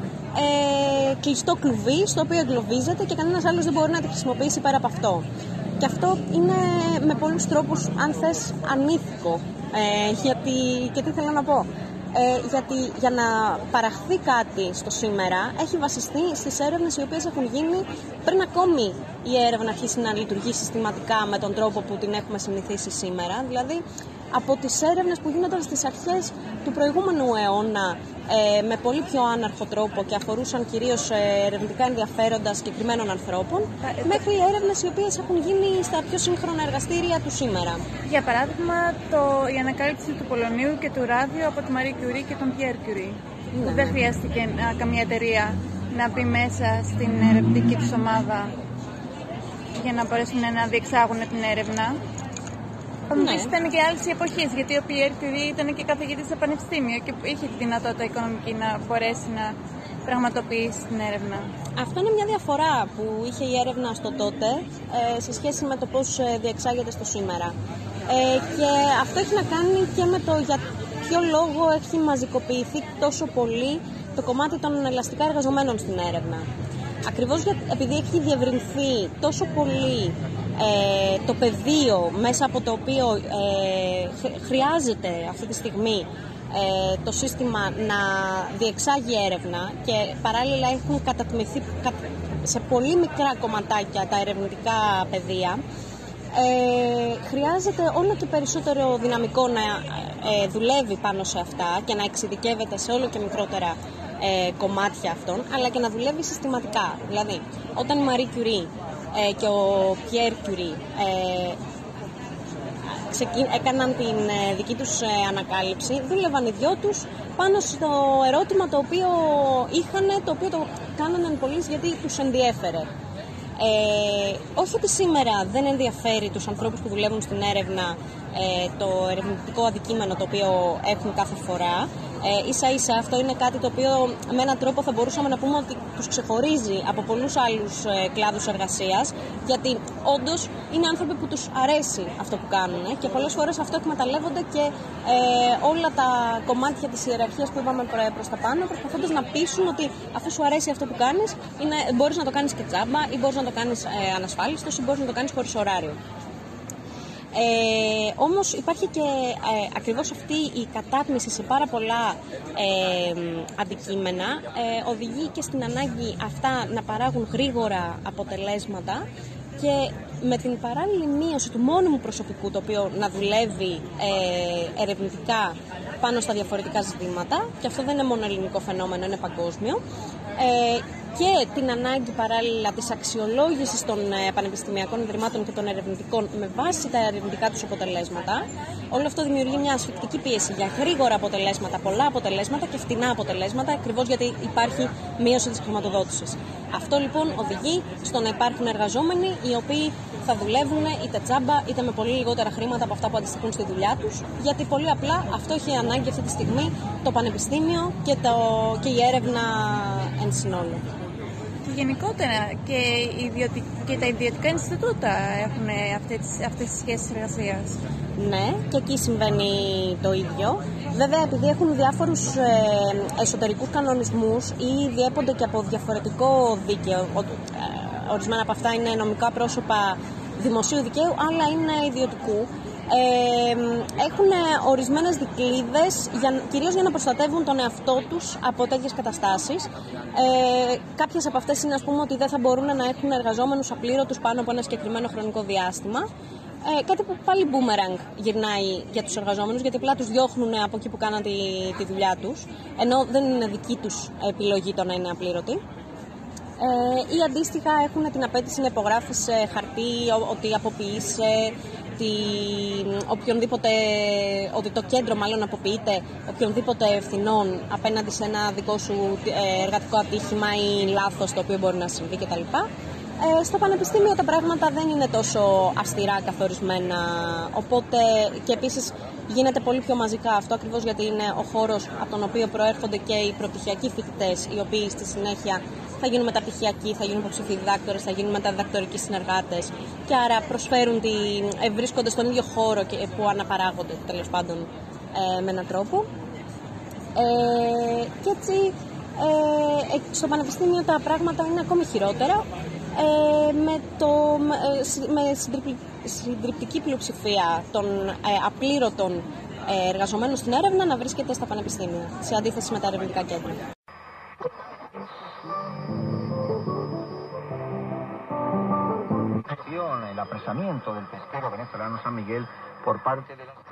ε, κλειστό κλουβί στο οποίο εγκλωβίζεται και κανένας άλλος δεν μπορεί να τη χρησιμοποιήσει πέρα από αυτό. Και αυτό είναι με πολλούς τρόπους, αν θες, ανήθικο. Ε, γιατί, και τι θέλω να πω. Ε, γιατί για να παραχθεί κάτι στο σήμερα έχει βασιστεί στις έρευνες οι οποίες έχουν γίνει πριν ακόμη η έρευνα αρχίσει να λειτουργεί συστηματικά με τον τρόπο που την έχουμε συνηθίσει σήμερα. Δηλαδή από τις έρευνες που γίνονταν στις αρχές του προηγούμενου αιώνα ε, με πολύ πιο άναρχο τρόπο και αφορούσαν κυρίως ε, ερευνητικά ενδιαφέροντα συγκεκριμένων ανθρώπων, μέχρι έρευνες οι οποίες έχουν γίνει στα πιο σύγχρονα εργαστήρια του σήμερα. Για παράδειγμα, το, η ανακάλυψη του πολωνίου και του ράδιου από τη Marie Curie και τον Pierre Curie. Ναι. Που δεν χρειάστηκε α, καμία εταιρεία να μπει μέσα στην ερευνητική της ομάδα για να μπορέσουν να διεξάγουν την έρευνα. Ναι. Ήταν και άλλες εποχές, γιατί ο Pierre Curie ήταν και καθηγητής στο πανεπιστήμιο και είχε τη δυνατότητα οικονομική να μπορέσει να πραγματοποιήσει την έρευνα. Αυτό είναι μια διαφορά που είχε η έρευνα στο τότε ε, σε σχέση με το πώς διεξάγεται στο σήμερα. Ε, και αυτό έχει να κάνει και με το για ποιο λόγο έχει μαζικοποιηθεί τόσο πολύ το κομμάτι των ελαστικά εργαζομένων στην έρευνα. Ακριβώς για, επειδή έχει διευρυνθεί τόσο πολύ ε, το πεδίο μέσα από το οποίο ε, χρειάζεται αυτή τη στιγμή ε, το σύστημα να διεξάγει έρευνα και παράλληλα έχουν κατατμηθεί σε πολύ μικρά κομματάκια τα ερευνητικά πεδία, ε, χρειάζεται όλο και περισσότερο δυναμικό να ε, δουλεύει πάνω σε αυτά και να εξειδικεύεται σε όλο και μικρότερα Ε, κομμάτια αυτών, αλλά και να δουλεύει συστηματικά. Δηλαδή, όταν η Marie Curie ε, και ο Pierre Curie ε, ξεκι... έκαναν την ε, δική τους ε, ανακάλυψη, δούλευαν οι δυο τους πάνω στο ερώτημα το οποίο είχαν, το οποίο το κάνανε πολύ γιατί τους ενδιέφερε. Ε, όχι ότι σήμερα δεν ενδιαφέρει τους ανθρώπους που δουλεύουν στην έρευνα ε, το ερευνητικό αντικείμενο το οποίο έχουν κάθε φορά. Ε, ίσα ίσα αυτό είναι κάτι το οποίο με έναν τρόπο θα μπορούσαμε να πούμε ότι τους ξεχωρίζει από πολλούς άλλους ε, κλάδους εργασίας, γιατί όντως είναι άνθρωποι που τους αρέσει αυτό που κάνουν και πολλές φορές αυτό εκμεταλλεύονται και ε, όλα τα κομμάτια της ιεραρχίας που είπαμε προς τα πάνω, προσπαθώντας να πείσουν ότι αφού σου αρέσει αυτό που κάνεις, είναι, μπορείς να το κάνεις και τζάμπα ή μπορείς να το κάνεις ε, ανασφάλιστος ή μπορείς να το κάνεις χωρίς ωράριο. Ε, όμως υπάρχει και ε, ακριβώς αυτή η κατάτμιση σε πάρα πολλά ε, αντικείμενα ε, οδηγεί και στην ανάγκη αυτά να παράγουν γρήγορα αποτελέσματα και με την παράλληλη μείωση του μόνιμου προσωπικού το οποίο να δουλεύει ε, ερευνητικά πάνω στα διαφορετικά ζητήματα, και αυτό δεν είναι μόνο ελληνικό φαινόμενο, είναι παγκόσμιο, ε, και την ανάγκη παράλληλα της αξιολόγησης των ε, πανεπιστημιακών ιδρυμάτων και των ερευνητικών με βάση τα ερευνητικά τους αποτελέσματα. Όλο αυτό δημιουργεί μια ασφυκτική πίεση για γρήγορα αποτελέσματα, πολλά αποτελέσματα και φτηνά αποτελέσματα, ακριβώς γιατί υπάρχει μείωση της χρηματοδότησης. Αυτό λοιπόν οδηγεί στο να υπάρχουν εργαζόμενοι οι οποίοι θα δουλεύουν είτε τσάμπα είτε με πολύ λιγότερα χρήματα από αυτά που αντιστοιχούν στη δουλειά τους, γιατί πολύ απλά αυτό έχει ανάγκη αυτή τη στιγμή το πανεπιστήμιο και, το, και η έρευνα εν συνόλου. Γενικότερα και, ιδιωτι... και τα ιδιωτικά Ινστιτούτα έχουν αυτές, αυτές τις σχέσεις εργασίας. Ναι, και εκεί συμβαίνει το ίδιο. Βέβαια, επειδή έχουν διάφορους ε, εσωτερικούς κανονισμούς ή διέπονται και από διαφορετικό δίκαιο, ε, ορισμένα από αυτά είναι νομικά πρόσωπα δημοσίου δικαίου, άλλα είναι ιδιωτικού, Ε, έχουν ορισμένες δικλείδες για, κυρίως για να προστατεύουν τον εαυτό τους από τέτοιες καταστάσεις. Ε, κάποιες από αυτές είναι, ας πούμε, ότι δεν θα μπορούν να έχουν εργαζόμενους απλήρωτους πάνω από ένα συγκεκριμένο χρονικό διάστημα. Ε, κάτι που πάλι boomerang γυρνάει για τους εργαζόμενους, γιατί απλά τους διώχνουν από εκεί που κάναν τη, τη δουλειά τους, ενώ δεν είναι δική τους επιλογή το να είναι απλήρωτοι. Ε, ή αντίστοιχα έχουν την απέτηση να υπογράφεις χαρτί ότι αποποιείσαι, οποιονδήποτε, ότι το κέντρο μάλλον αποποιείται οποιονδήποτε ευθυνών απέναντι σε ένα δικό σου εργατικό ατύχημα ή λάθος το οποίο μπορεί να συμβεί κτλ. Ε, στο πανεπιστήμιο τα πράγματα δεν είναι τόσο αυστηρά καθορισμένα, οπότε και επίσης γίνεται πολύ πιο μαζικά αυτό, ακριβώς γιατί είναι ο χώρος από τον οποίο προέρχονται και οι προπτυχιακοί φοιτητές, οι οποίοι στη συνέχεια θα γίνουν μεταπτυχιακοί, θα γίνουν υποψήφιοι διδάκτορες, θα γίνουν μεταδιδακτορικοί συνεργάτες, και άρα προσφέρουν τη, ε, βρίσκονται στον ίδιο χώρο και, που αναπαράγονται τέλος πάντων ε, με έναν τρόπο. Ε, και έτσι ε, στο πανεπιστήμιο τα πράγματα είναι ακόμη χειρότερα, ε, με, το, ε, με συντριπτική πλειοψηφία των ε, απλήρωτων ε, εργαζομένων στην έρευνα να βρίσκεται στα πανεπιστήμια, σε αντίθεση με τα ερευνητικά κέντρα. El apresamiento del pesquero venezolano San Miguel por parte de la...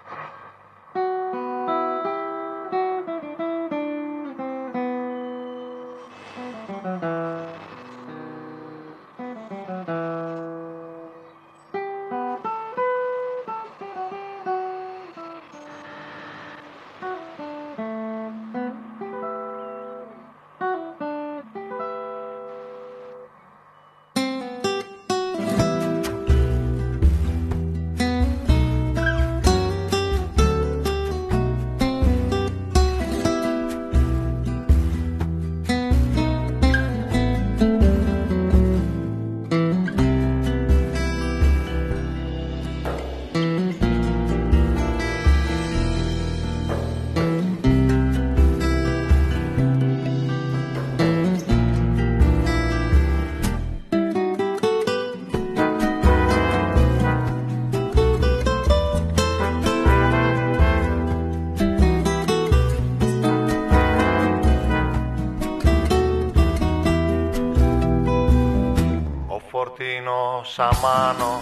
Σαμάνο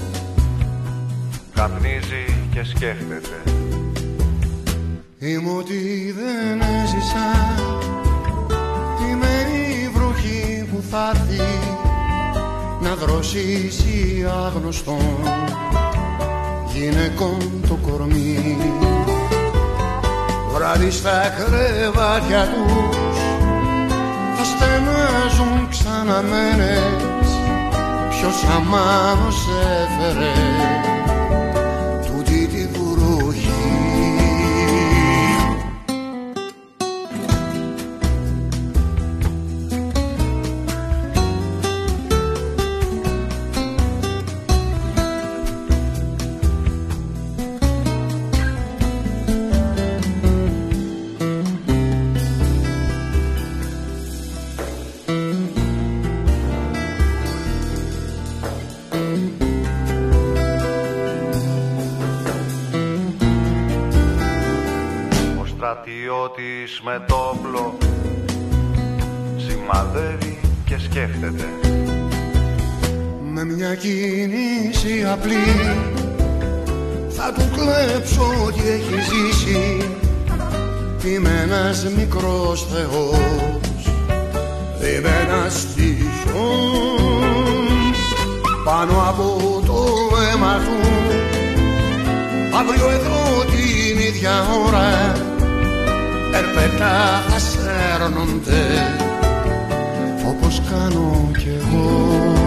καπνίζει και σκέφτεται. Είμαι ότι δεν έζησα, είμαι η βροχή που θα έρθει να δροσίσει άγνωστον γυναικών το κορμί. Βράδυ στα κρεβάτια τους θα στενάζουν ξαναμένες. Ποιος αμάνος έφερε τούτη τη βροχή. στρατιώτης με το όπλο σημαδεύει και σκέφτεται. Με μια κίνηση απλή θα του κλέψω ό,τι έχει ζήσει. Είμαι ένας μικρός θεός, είμαι ένας τυχιός. Πάνω από το αίμα του αύριο εδώ την ίδια ώρα ερπετά θα σέρνονται όπως κάνω κι εγώ.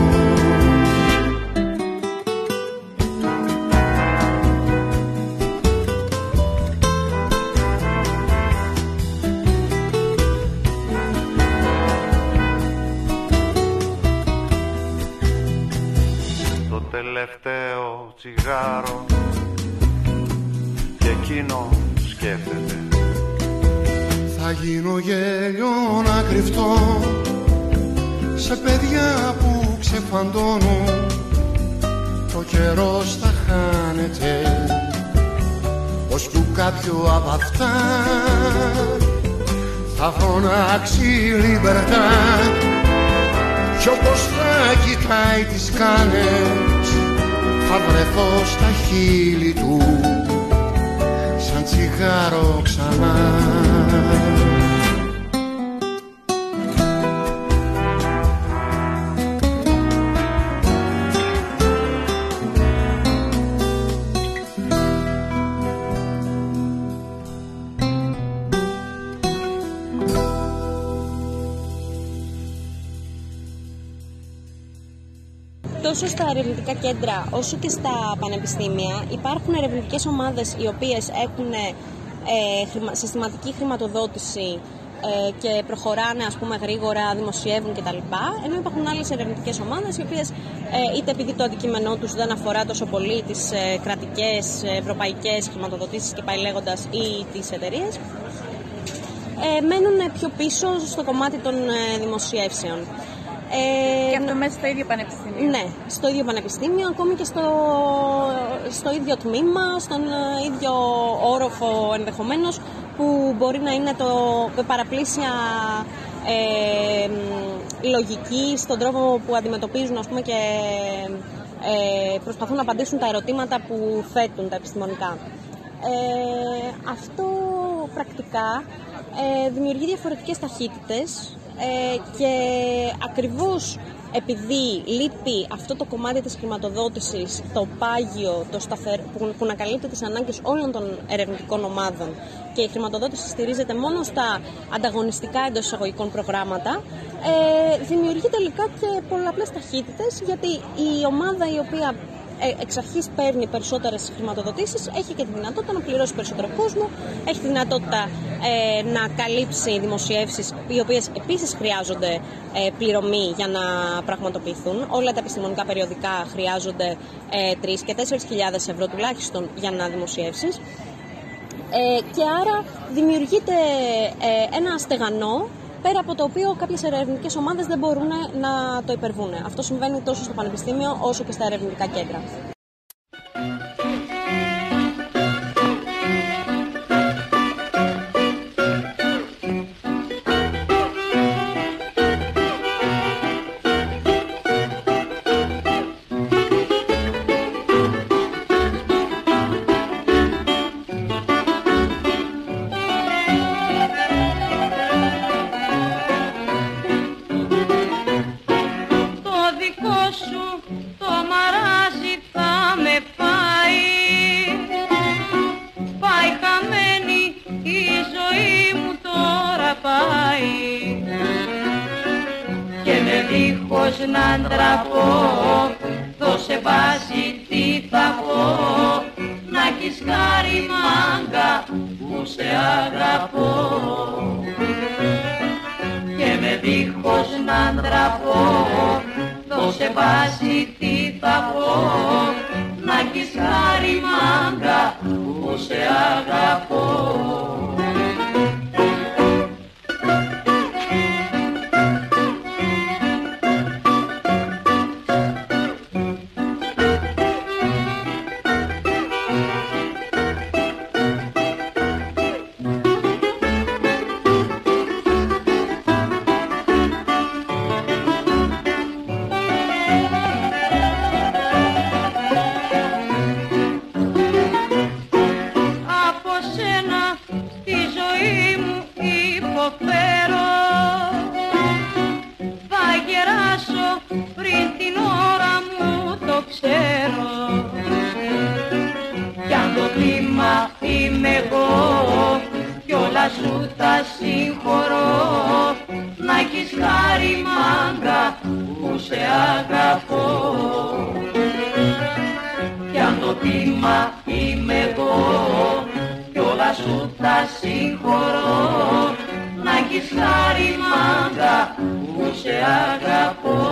Το τελευταίο τσιγάρο και εκείνο σκέφτεται. Θα γίνω γέλιο να κρυφτώ σε παιδιά που ξεφαντώνουν. Το καιρός θα χάνεται ως του κάποιου απ' αυτά θα φωνάξει λιμπερτά. Κι όπως θα κοιτάει τις κάνες θα βρεθώ στα χείλη του σαν τσιγάρο ξανά. Τόσο στα ερευνητικά κέντρα όσο και στα πανεπιστήμια υπάρχουν ερευνητικές ομάδες οι οποίες έχουν ε, χρημα, συστηματική χρηματοδότηση ε, και προχωράνε ας πούμε γρήγορα, δημοσιεύουν κτλ. Ενώ υπάρχουν άλλες ερευνητικές ομάδες οι οποίες ε, είτε επειδή το αντικείμενό τους δεν αφορά τόσο πολύ τις ε, κρατικές, ευρωπαϊκές χρηματοδοτήσεις και πάει λέγοντας ή τις εταιρείες, ε, μένουν πιο πίσω στο κομμάτι των ε, δημοσιεύσεων. Ε, και αυτό μέσα στο ίδιο πανεπιστήμιο. Ναι, στο ίδιο πανεπιστήμιο, ακόμη και στο, στο ίδιο τμήμα, στον ίδιο όροφο ενδεχομένως, που μπορεί να είναι το παραπλήσια ε, λογική στον τρόπο που αντιμετωπίζουν ας πούμε, και ε, προσπαθούν να απαντήσουν τα ερωτήματα που θέτουν τα επιστημονικά. Ε, αυτό πρακτικά ε, δημιουργεί διαφορετικές ταχύτητες. Ε, και ακριβώς επειδή λείπει αυτό το κομμάτι της χρηματοδότησης, το πάγιο, το σταθερ, που, που να καλύπτει τις ανάγκες όλων των ερευνητικών ομάδων και η χρηματοδότηση στηρίζεται μόνο στα ανταγωνιστικά εντός εισαγωγικών προγράμματα, ε, δημιουργεί τελικά και πολλαπλές ταχύτητες, γιατί η ομάδα η οποία εξ αρχής παίρνει περισσότερες χρηματοδοτήσεις έχει και τη δυνατότητα να πληρώσει περισσότερο κόσμο, έχει τη δυνατότητα ε, να καλύψει δημοσιεύσεις οι οποίες επίσης χρειάζονται ε, πληρωμή για να πραγματοποιηθούν. Όλα τα επιστημονικά περιοδικά χρειάζονται ε, τρεις και τέσσερις χιλιάδες ευρώ τουλάχιστον για να δημοσιεύσεις, ε, και άρα δημιουργείται ε, ένα στεγανό πέρα από το οποίο κάποιες ερευνητικές ομάδες δεν μπορούν να το υπερβούν. Αυτό συμβαίνει τόσο στο πανεπιστήμιο όσο και στα ερευνητικά κέντρα. Να ντραπώ, δώσε βάση τι θα πω, να έχεις χάρη μάγκα που σε αγαπώ. Και με δίχως να ντραπώ, δώσε βάση τι θα πω, να έχεις χάρη μάγκα που σε αγαπώ. όλα σου τα συγχωρώ. Να έχεις χάρη μάγκα που σε αγαπώ. Κι αν το θύμα είμαι εγώ κι όλα σου τα συγχωρώ. Να έχεις χάρη μάγκα που σε αγαπώ.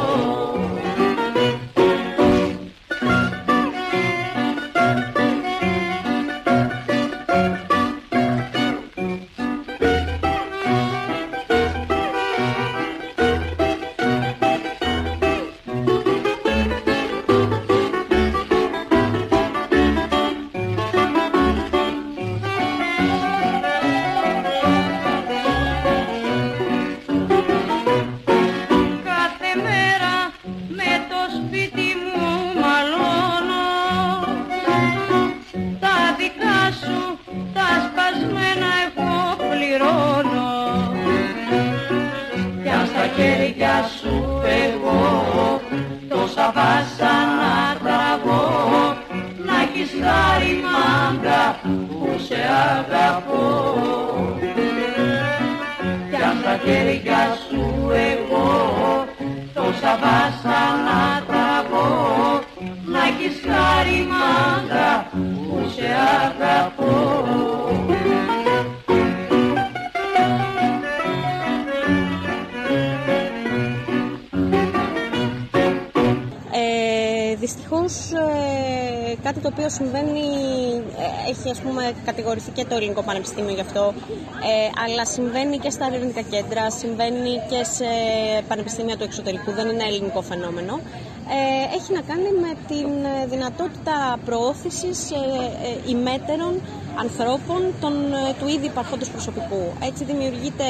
Κάτι το οποίο συμβαίνει, έχει ας πούμε κατηγορηθεί και το Ελληνικό Πανεπιστήμιο γι' αυτό, ε, αλλά συμβαίνει και στα ερευνητικά κέντρα, συμβαίνει και σε πανεπιστήμια του εξωτερικού, δεν είναι ελληνικό φαινόμενο. Ε, έχει να κάνει με την δυνατότητα προώθησης ε, ε, ημέτερων ανθρώπων των, του ήδη υπαρχόντος προσωπικού. Έτσι δημιουργείται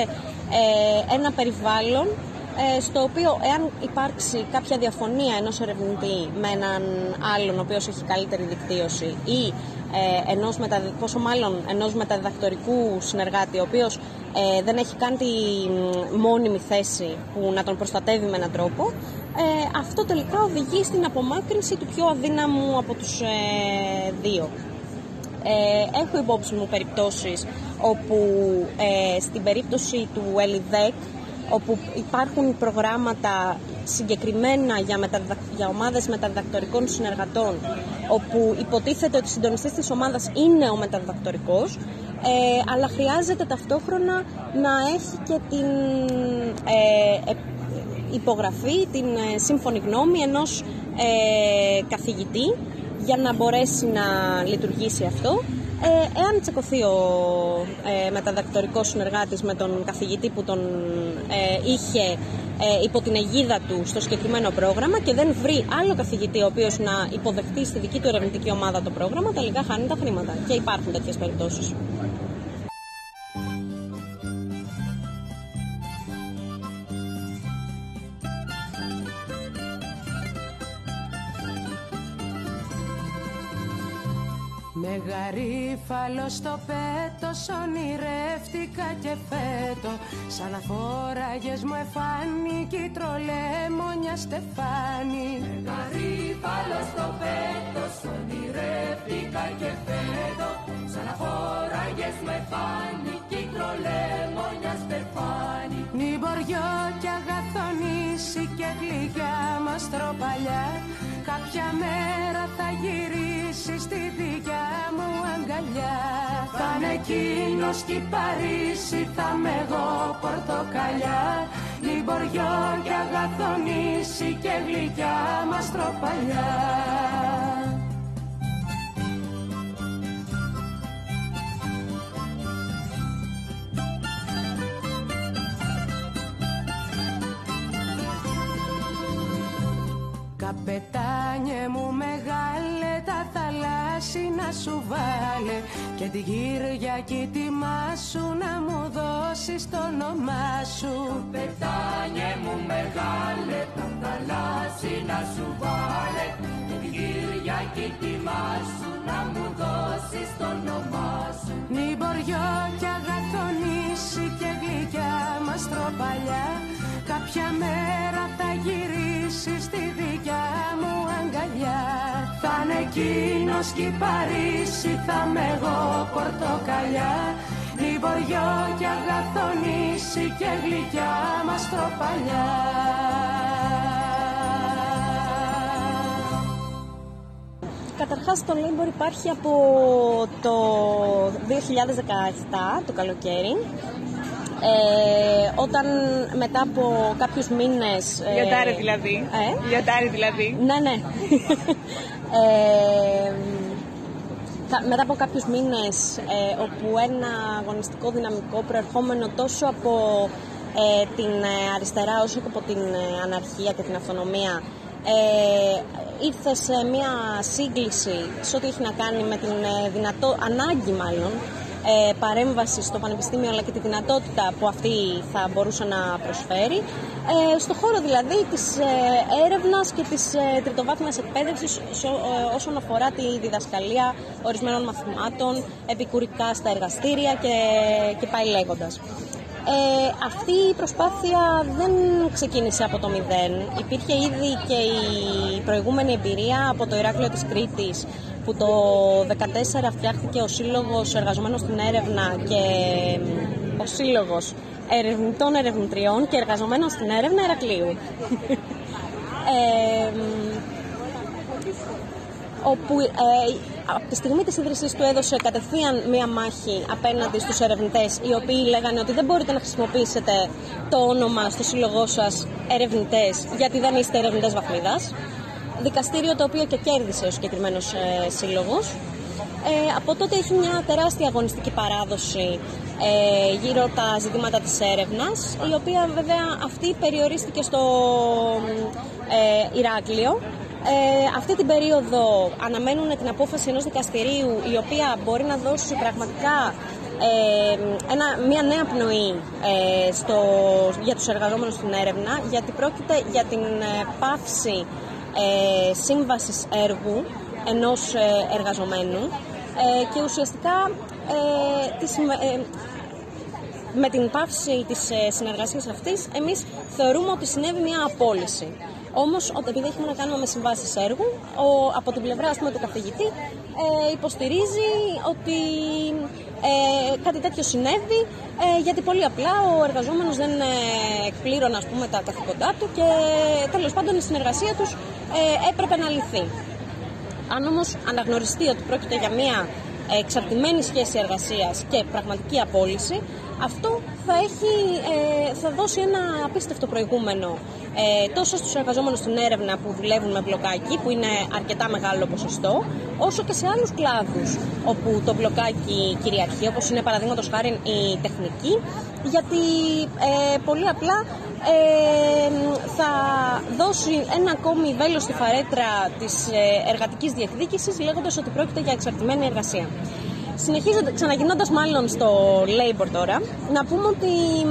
ε, ένα περιβάλλον στο οποίο εάν υπάρξει κάποια διαφωνία ενός ερευνητή με έναν άλλον ο οποίος έχει καλύτερη δικτύωση ή ε, ενός μετα... πόσο μάλλον ενός μεταδιδακτορικού συνεργάτη ο οποίος ε, δεν έχει καν τη μόνιμη θέση που να τον προστατεύει με έναν τρόπο, ε, αυτό τελικά οδηγεί στην απομάκρυνση του πιο αδύναμου από τους ε, δύο. Ε, έχω υπόψη μου περιπτώσεις όπου ε, στην περίπτωση του ΕΛΙΔΕΚ, όπου υπάρχουν προγράμματα συγκεκριμένα για, μεταδιδακ... για ομάδες μεταδιδακτορικών συνεργατών, όπου υποτίθεται ότι ο συντονιστής της ομάδας είναι ο μεταδιδακτορικός, ε, αλλά χρειάζεται ταυτόχρονα να έχει και την ε, ε, υπογραφή, την ε, σύμφωνη γνώμη ενός ε, καθηγητή για να μπορέσει να λειτουργήσει αυτό. Ε, εάν τσακωθεί ο ε, μεταδιδακτορικός συνεργάτης με τον καθηγητή που τον ε, είχε ε, υπό την αιγίδα του στο συγκεκριμένο πρόγραμμα και δεν βρει άλλο καθηγητή ο οποίος να υποδεχτεί στη δική του ερευνητική ομάδα το πρόγραμμα, τελικά χάνει τα χρήματα. Και υπάρχουν τέτοιες περιπτώσεις. Με γαρίφαλο στο πέτος ονειρεύτηκα και φέτο, σαν να φόραγες μου εφάνη κι τρολέμονια στεφάνι. Με γαρίφαλο στο πέτος ονειρεύτηκα και φέτο, σαν να φόραγες μου εφάνη κι τρολέμονια στεφάνι. Νυμποριό κι αγαθονήσει και γλυκιά μας τροπαλιά, κάποια μέρα θα γυρίσει στη δικιά μου αγκαλιά. Θα είναι εκείνος κι η Παρίσι, θα είμαι εγώ πορτοκαλιά. Λιμποριό κι αγαθονήσει και γλυκιά μας τροπαλιά. Καπετάνιε μου μεγάλε, τα θαλάσσινα σου βάλε και την Κυριακή τιμάσου να μου δώσεις το όνομά σου. Καπετάνιε μου μεγάλε, τα θαλάσσινα σου βάλε και την Κυριακή τιμάσου να μου δώσεις το όνομά σου. Νυμποριό κι αγαθονήσει και γλυκιά μας τροπαλιά, κάποια μέρα θα γυρίσει στη δικιά μου αγκαλιά. Θα είναι εκείνος κι η Παρίσι, θα είμαι εγώ πορτοκαλιά. λιβωριό και αγαθονήσι και γλυκιά μαστροπαλιά. Καταρχάς το Λέιμπορ υπάρχει από το δύο χιλιάδες δεκαεπτά, το καλοκαίρι, ε, όταν μετά από κάποιους μήνες... Ε, Λιοντάρι δηλαδή. Ε? Λιοντάρι δηλαδή. Ναι, ναι. ε, μετά από κάποιους μήνες ε, όπου ένα αγωνιστικό δυναμικό προερχόμενο τόσο από ε, την αριστερά όσο και από την αναρχία και την αυτονομία ε, ήρθε σε μια σύγκληση σε ό,τι έχει να κάνει με την δυνατό, ανάγκη μάλλον ε, παρέμβαση στο πανεπιστήμιο, αλλά και τη δυνατότητα που αυτή θα μπορούσε να προσφέρει ε, στο χώρο δηλαδή της ε, έρευνας και της ε, τριτοβάθμιας εκπαίδευσης σο, ε, όσον αφορά τη διδασκαλία ορισμένων μαθημάτων, επικουρικά στα εργαστήρια και, και πάει λέγοντας. Ε, αυτή η προσπάθεια δεν ξεκίνησε από το μηδέν. Υπήρχε ήδη και η προηγούμενη εμπειρία από το Ηράκλειο της Κρήτης, που το δύο χιλιάδες δεκατέσσερα φτιάχτηκε ο Σύλλογος Εργαζομένων στην Έρευνα και ο Σύλλογος Ερευνητών Ερευνητριών και Εργαζομένων στην Έρευνα Ηρακλείου. ε, όπου ε, από τη στιγμή της ίδρυσης του έδωσε κατευθείαν μία μάχη απέναντι στους ερευνητές, οι οποίοι λέγανε ότι δεν μπορείτε να χρησιμοποιήσετε το όνομα στο σύλλογό σας ερευνητές, γιατί δεν είστε ερευνητές βαθμίδας. Δικαστήριο το οποίο και κέρδισε ο συγκεκριμένος ε, σύλλογος. Ε, από τότε έχει μια τεράστια αγωνιστική παράδοση ε, γύρω από τα ζητήματα της έρευνας, η οποία βέβαια αυτή περιορίστηκε στο ε, Ηράκλειο. Ε, αυτή την περίοδο αναμένουν την απόφαση ενός δικαστηρίου, η οποία μπορεί να δώσει πραγματικά ε, ένα, μια νέα πνοή ε, στο, για τους εργαζόμενους στην έρευνα, γιατί πρόκειται για την ε, πάυση ε, σύμβασης έργου ενός ε, εργαζομένου ε, και ουσιαστικά ε, της, ε, με την πάυση της ε, συνεργασίας αυτής εμείς θεωρούμε ότι συνέβη μια απόλυση. Όμως, επειδή έχουμε να κάνουμε με συμβάσεις έργου, ο, από την πλευρά ας πούμε, του καθηγητή ε, υποστηρίζει ότι ε, κάτι τέτοιο συνέβη, ε, γιατί πολύ απλά ο εργαζόμενος δεν ε, εκπλήρωνε ας πούμε, τα καθήκοντά του και τέλος πάντων η συνεργασία τους ε, έπρεπε να λυθεί. Αν όμως αναγνωριστεί ότι πρόκειται για μια εξαρτημένη σχέση εργασίας και πραγματική απόλυση, αυτό θα, έχει, ε, θα δώσει ένα απίστευτο προηγούμενο ε, τόσο στους εργαζόμενους στην έρευνα που δουλεύουν με μπλοκάκι, που είναι αρκετά μεγάλο ποσοστό, όσο και σε άλλους κλάδους όπου το μπλοκάκι κυριαρχεί, όπως είναι παραδείγματος χάρη η τεχνική, γιατί ε, πολύ απλά ε, θα δώσει ένα ακόμη βέλος στη φαρέτρα της ε, εργατικής διεκδίκησης, λέγοντας ότι πρόκειται για εξαρτημένη εργασία. Συνεχίζοντας, ξαναγυρνώντας μάλλον στο Labour τώρα, να πούμε ότι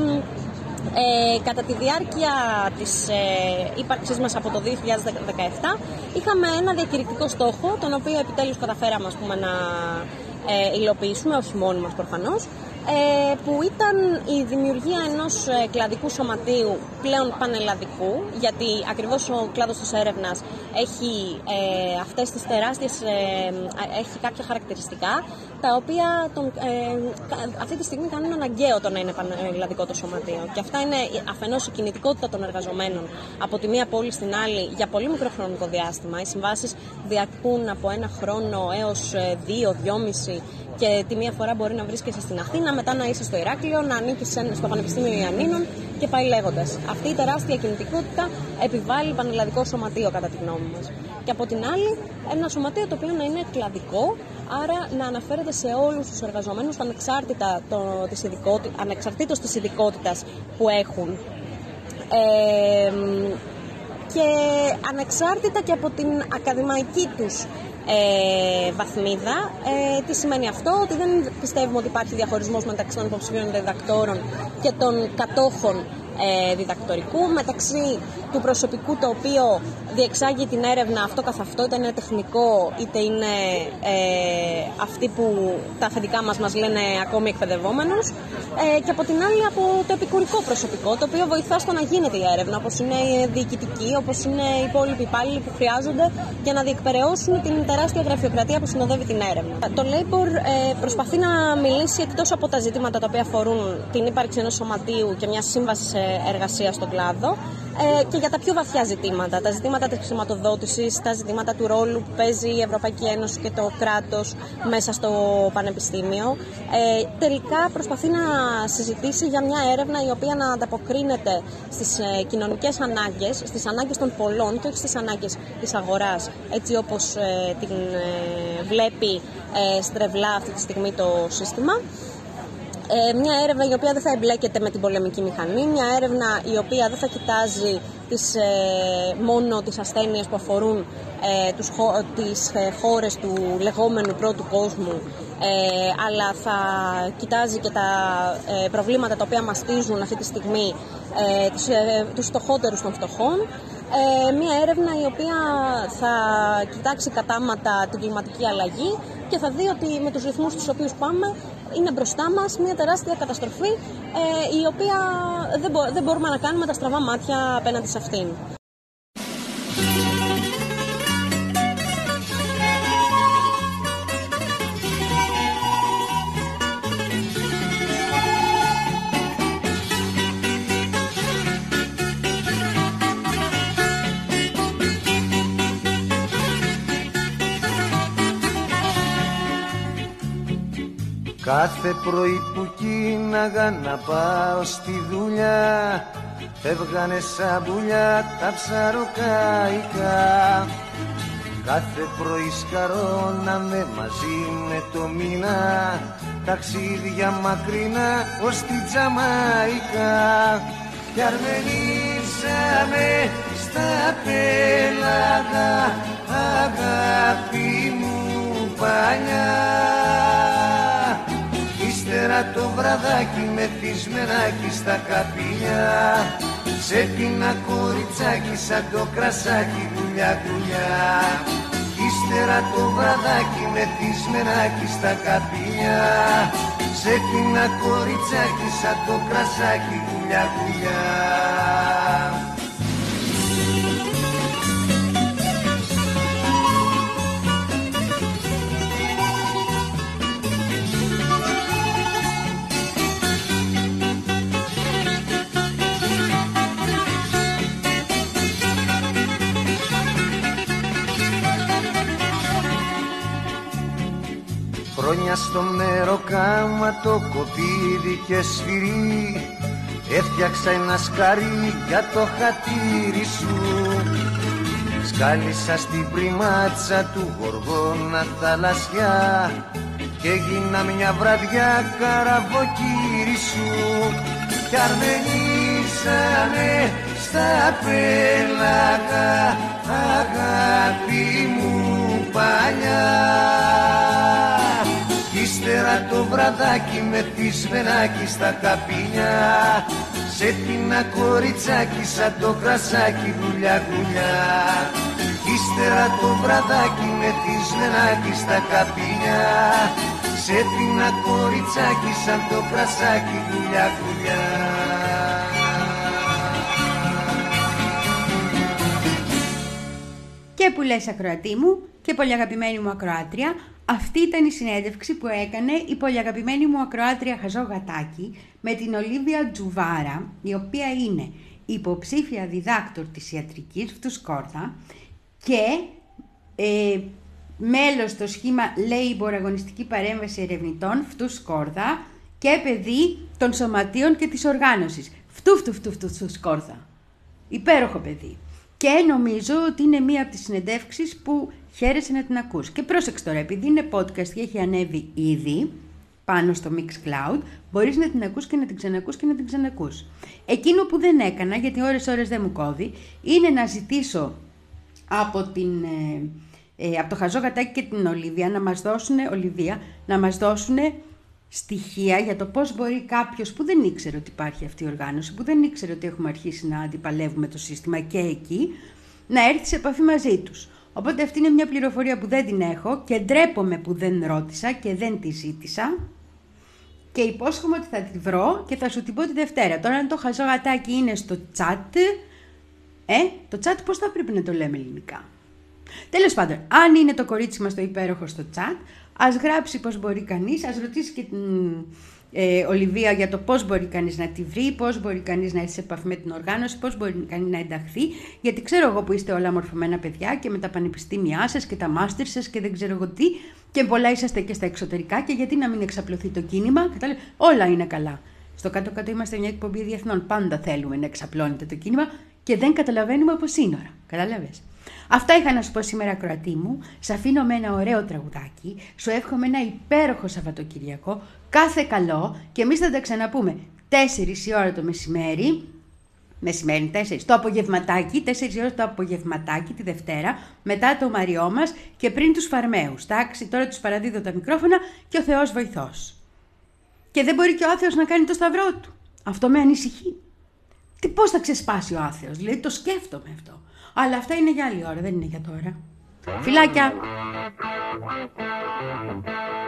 ε, κατά τη διάρκεια της ε, ύπαρξής μας από το δύο χιλιάδες δεκαεπτά είχαμε ένα διακηρυκτικό στόχο, τον οποίο επιτέλους καταφέραμε ας πούμε, να ε, υλοποιήσουμε, όχι μόνοι μας προφανώς, ε, που ήταν η δημιουργία ενός ε, κλαδικού σωματείου πλέον πανελλαδικού, γιατί ακριβώς ο κλάδος της έρευνας έχει ε, αυτές τις τεράστιες, ε, έχει κάποια χαρακτηριστικά τα οποία τον, ε, αυτή τη στιγμή κάνουν αναγκαίο το να είναι πανελλαδικό το σωματείο. Και αυτά είναι αφενός η κινητικότητα των εργαζομένων από τη μία πόλη στην άλλη για πολύ μικρό χρονικό διάστημα. Οι συμβάσεις διαρκούν από ένα χρόνο έως δύο, δυόμιση και τη μία φορά μπορεί να βρίσκεσαι στην Αθήνα, μετά να είσαι στο Ηράκλειο, να ανήκεις στο Πανεπιστήμιο Ιαννίνων και πάει λέγοντας. Αυτή η τεράστια κινητικότητα επιβάλλει πανελλαδικό σωματείο κατά τη γνώμη μας. Και από την άλλη, ένα σωματείο το οποίο να είναι κλαδικό, άρα να αναφέρεται σε όλους τους εργαζομένους ανεξάρτητα το, της ειδικότητα, ανεξαρτήτως της ειδικότητας που έχουν. Ε, και ανεξάρτητα και από την ακαδημαϊκή τους ε, βαθμίδα. Ε, τι σημαίνει αυτό? Ότι δεν πιστεύουμε ότι υπάρχει διαχωρισμός μεταξύ των υποψηφίων διδακτόρων και των κατόχων ε, διδακτορικού, μεταξύ του προσωπικού το οποίο διεξάγει την έρευνα αυτό καθ' αυτό, είτε είναι τεχνικό είτε είναι ε, αυτοί που τα αφεντικά μας μας λένε ακόμη εκπαιδευόμενους, ε, και από την άλλη από το επικουρικό προσωπικό, το οποίο βοηθά στο να γίνεται η έρευνα, όπως είναι οι διοικητικοί, όπως είναι οι υπόλοιποι υπάλληλοι που χρειάζονται για να διεκπεραιώσουν την τεράστια γραφειοκρατία που συνοδεύει την έρευνα. Το Labour ε, προσπαθεί να μιλήσει εκτός από τα ζητήματα τα οποία αφορούν την ύπαρξη ενός σωματείου και μιας σύμβασης εργασίας στον κλάδο, ε, και για τα πιο βαθιά ζητήματα, τα ζητήματα της χρηματοδότησης, τα ζητήματα του ρόλου που παίζει η Ευρωπαϊκή Ένωση και το κράτος μέσα στο πανεπιστήμιο. Ε, τελικά προσπαθεί να συζητήσει για μια έρευνα η οποία να ανταποκρίνεται στις ε, κοινωνικές ανάγκες, στις ανάγκες των πολλών και όχι στις ανάγκες της αγοράς, έτσι όπως ε, την ε, βλέπει ε, στρεβλά αυτή τη στιγμή το σύστημα. Ε, μια έρευνα η οποία δεν θα εμπλέκεται με την πολεμική μηχανή, μια έρευνα η οποία δεν θα κοιτάζει τις, ε, μόνο τις ασθένειες που αφορούν ε, τους, τις ε, χώρες του λεγόμενου πρώτου κόσμου, ε, αλλά θα κοιτάζει και τα ε, προβλήματα τα οποία μαστίζουν αυτή τη στιγμή ε, τους, ε, τους φτωχότερους των φτωχών. Ε, μια έρευνα η οποία θα κοιτάξει κατάματα την κλιματική αλλαγή και θα δει ότι με τους ρυθμούς τους οποίους πάμε είναι μπροστά μας μια τεράστια καταστροφή, ε, η οποία δεν, μπο, δεν μπορούμε να κάνουμε τα στραβά μάτια απέναντι σε αυτήν. Κάθε πρωί που κίναγα να πάω στη δουλειά, φεύγανε σαν πουλιά τα ψαροκαϊκά. Κάθε πρωί σκαρώναμε μαζί με το μήνα, ταξίδια μακρινά ως τη Τζαμαϊκά. Κι αρμενίσαμε στα πέλαγα, αγάπη μου παλιά. Ύστερα το βραδάκι με θυσμενάκι στα καπηλιά, σε πίνα κοριτσάκι σαν το κρασάκι γουλιά γουλιά. Ύστερα το βραδάκι με θυσμενάκι στα καπηλιά, σε πίνα κοριτσάκι σαν το κρασάκι γουλιά γουλιά. Χρόνια στο μεροκάμα το κοπίδι και σφυρί, έφτιαξα ένα σκαρί για το χατήρι σου. Σκάλισα στην πριμάτσα του γοργόνα θαλασσιά και έγινα μια βραδιά καραβοκύρι σου. Κι αρμενίσαμε στα πέλαγα, αγάπη μου παλιά. Ύστερα το βραδάκι με θυσμενάκι στα καπινιά, σε πίνα κοριτσάκι σαν το κρασάκι γουλιά γουλιά. Ύστερα το βραδάκι με θυσμενάκι στα καπινιά, σε πίνα κοριτσάκι σαν το κρασάκι γουλιά γουλιά. Και που λες ακροατή μου και πολύ αγαπημένη μου ακροάτρια, αυτή ήταν η συνέντευξη που έκανε η πολύ αγαπημένη μου ακροάτρια Χαζό Γατάκη με την Ολίβια Τζουβάρα, η οποία είναι υποψήφια διδάκτορ της ιατρικής Φτουσκόρδα και ε, μέλος στο σχήμα Labour Αγωνιστική Παρέμβαση Ερευνητών Φτουσκόρδα και παιδί των σωματείων και της οργάνωσης Φτου φτου φτου φτου Φτουσκόρδα. Υπέροχο παιδί. Και νομίζω ότι είναι μία από τις συνεντεύξεις που χαίρεσαι να την ακούς. Και πρόσεξε τώρα, επειδή είναι podcast και έχει ανέβει ήδη πάνω στο Mixcloud, μπορείς να την ακούς και να την ξανακούς και να την ξανακούς. Εκείνο που δεν έκανα, γιατί ώρες ώρες δεν μου κόβει, είναι να ζητήσω από, την, ε, ε, από το Χαζό Γατάκι και την Ολίβια να μας δώσουν, Ολιβία, να μας δώσουν στοιχεία για το πώς μπορεί κάποιος που δεν ήξερε ότι υπάρχει αυτή η οργάνωση, που δεν ήξερε ότι έχουμε αρχίσει να αντιπαλεύουμε το σύστημα και εκεί, να έρθει σε επαφή μαζί τους. Οπότε αυτή είναι μια πληροφορία που δεν την έχω και ντρέπομαι που δεν ρώτησα και δεν τη ζήτησα. Και υπόσχομαι ότι θα τη βρω και θα σου την πω τη Δευτέρα. Τώρα αν το χαζό γατάκι είναι στο chat, ε, το chat πώς θα πρέπει να το λέμε ελληνικά. Τέλος πάντων, αν είναι το κορίτσι μας το υπέροχο στο chat, ας γράψει πώς μπορεί κανείς, ας ρωτήσει και την ε, Ολιβία για το πώς μπορεί κανείς να τη βρει, πώς μπορεί κανείς να έρθει σε επαφή με την οργάνωση, πώς μπορεί κανείς να ενταχθεί, γιατί ξέρω εγώ που είστε όλα μορφωμένα παιδιά και με τα πανεπιστήμια σας και τα μάστερ σας και δεν ξέρω εγώ τι, και πολλά είσαστε και στα εξωτερικά και γιατί να μην εξαπλωθεί το κίνημα, κατάλαβε, όλα είναι καλά. Στο κάτω-κάτω είμαστε μια εκπομπή διεθνών, πάντα θέλουμε να εξαπλώνεται το κίνημα και δεν καταλαβαίνουμε από σύνορα, κατάλαβες. Αυτά είχα να σου πω σήμερα, Κροατή μου. Σ' αφήνω με ένα ωραίο τραγουδάκι. Σου εύχομαι ένα υπέροχο Σαββατοκυριακό. Κάθε καλό και εμείς θα τα ξαναπούμε τέσσερις η ώρα το μεσημέρι. Μεσημέρι, τέσσερις το απογευματάκι. τέσσερις η ώρα το απογευματάκι τη Δευτέρα. Μετά το Μαριό μας και πριν τους Φαρμαίους. Εντάξει, τώρα τους παραδίδω τα μικρόφωνα και ο Θεός βοηθός. Και δεν μπορεί και ο άθεος να κάνει το σταυρό του. Αυτό με ανησυχεί. Τι πώς θα ξεσπάσει ο άθεος, δηλαδή το σκέφτομαι αυτό. Αλλά αυτά είναι για άλλη ώρα, δεν είναι για τώρα. Φιλάκια!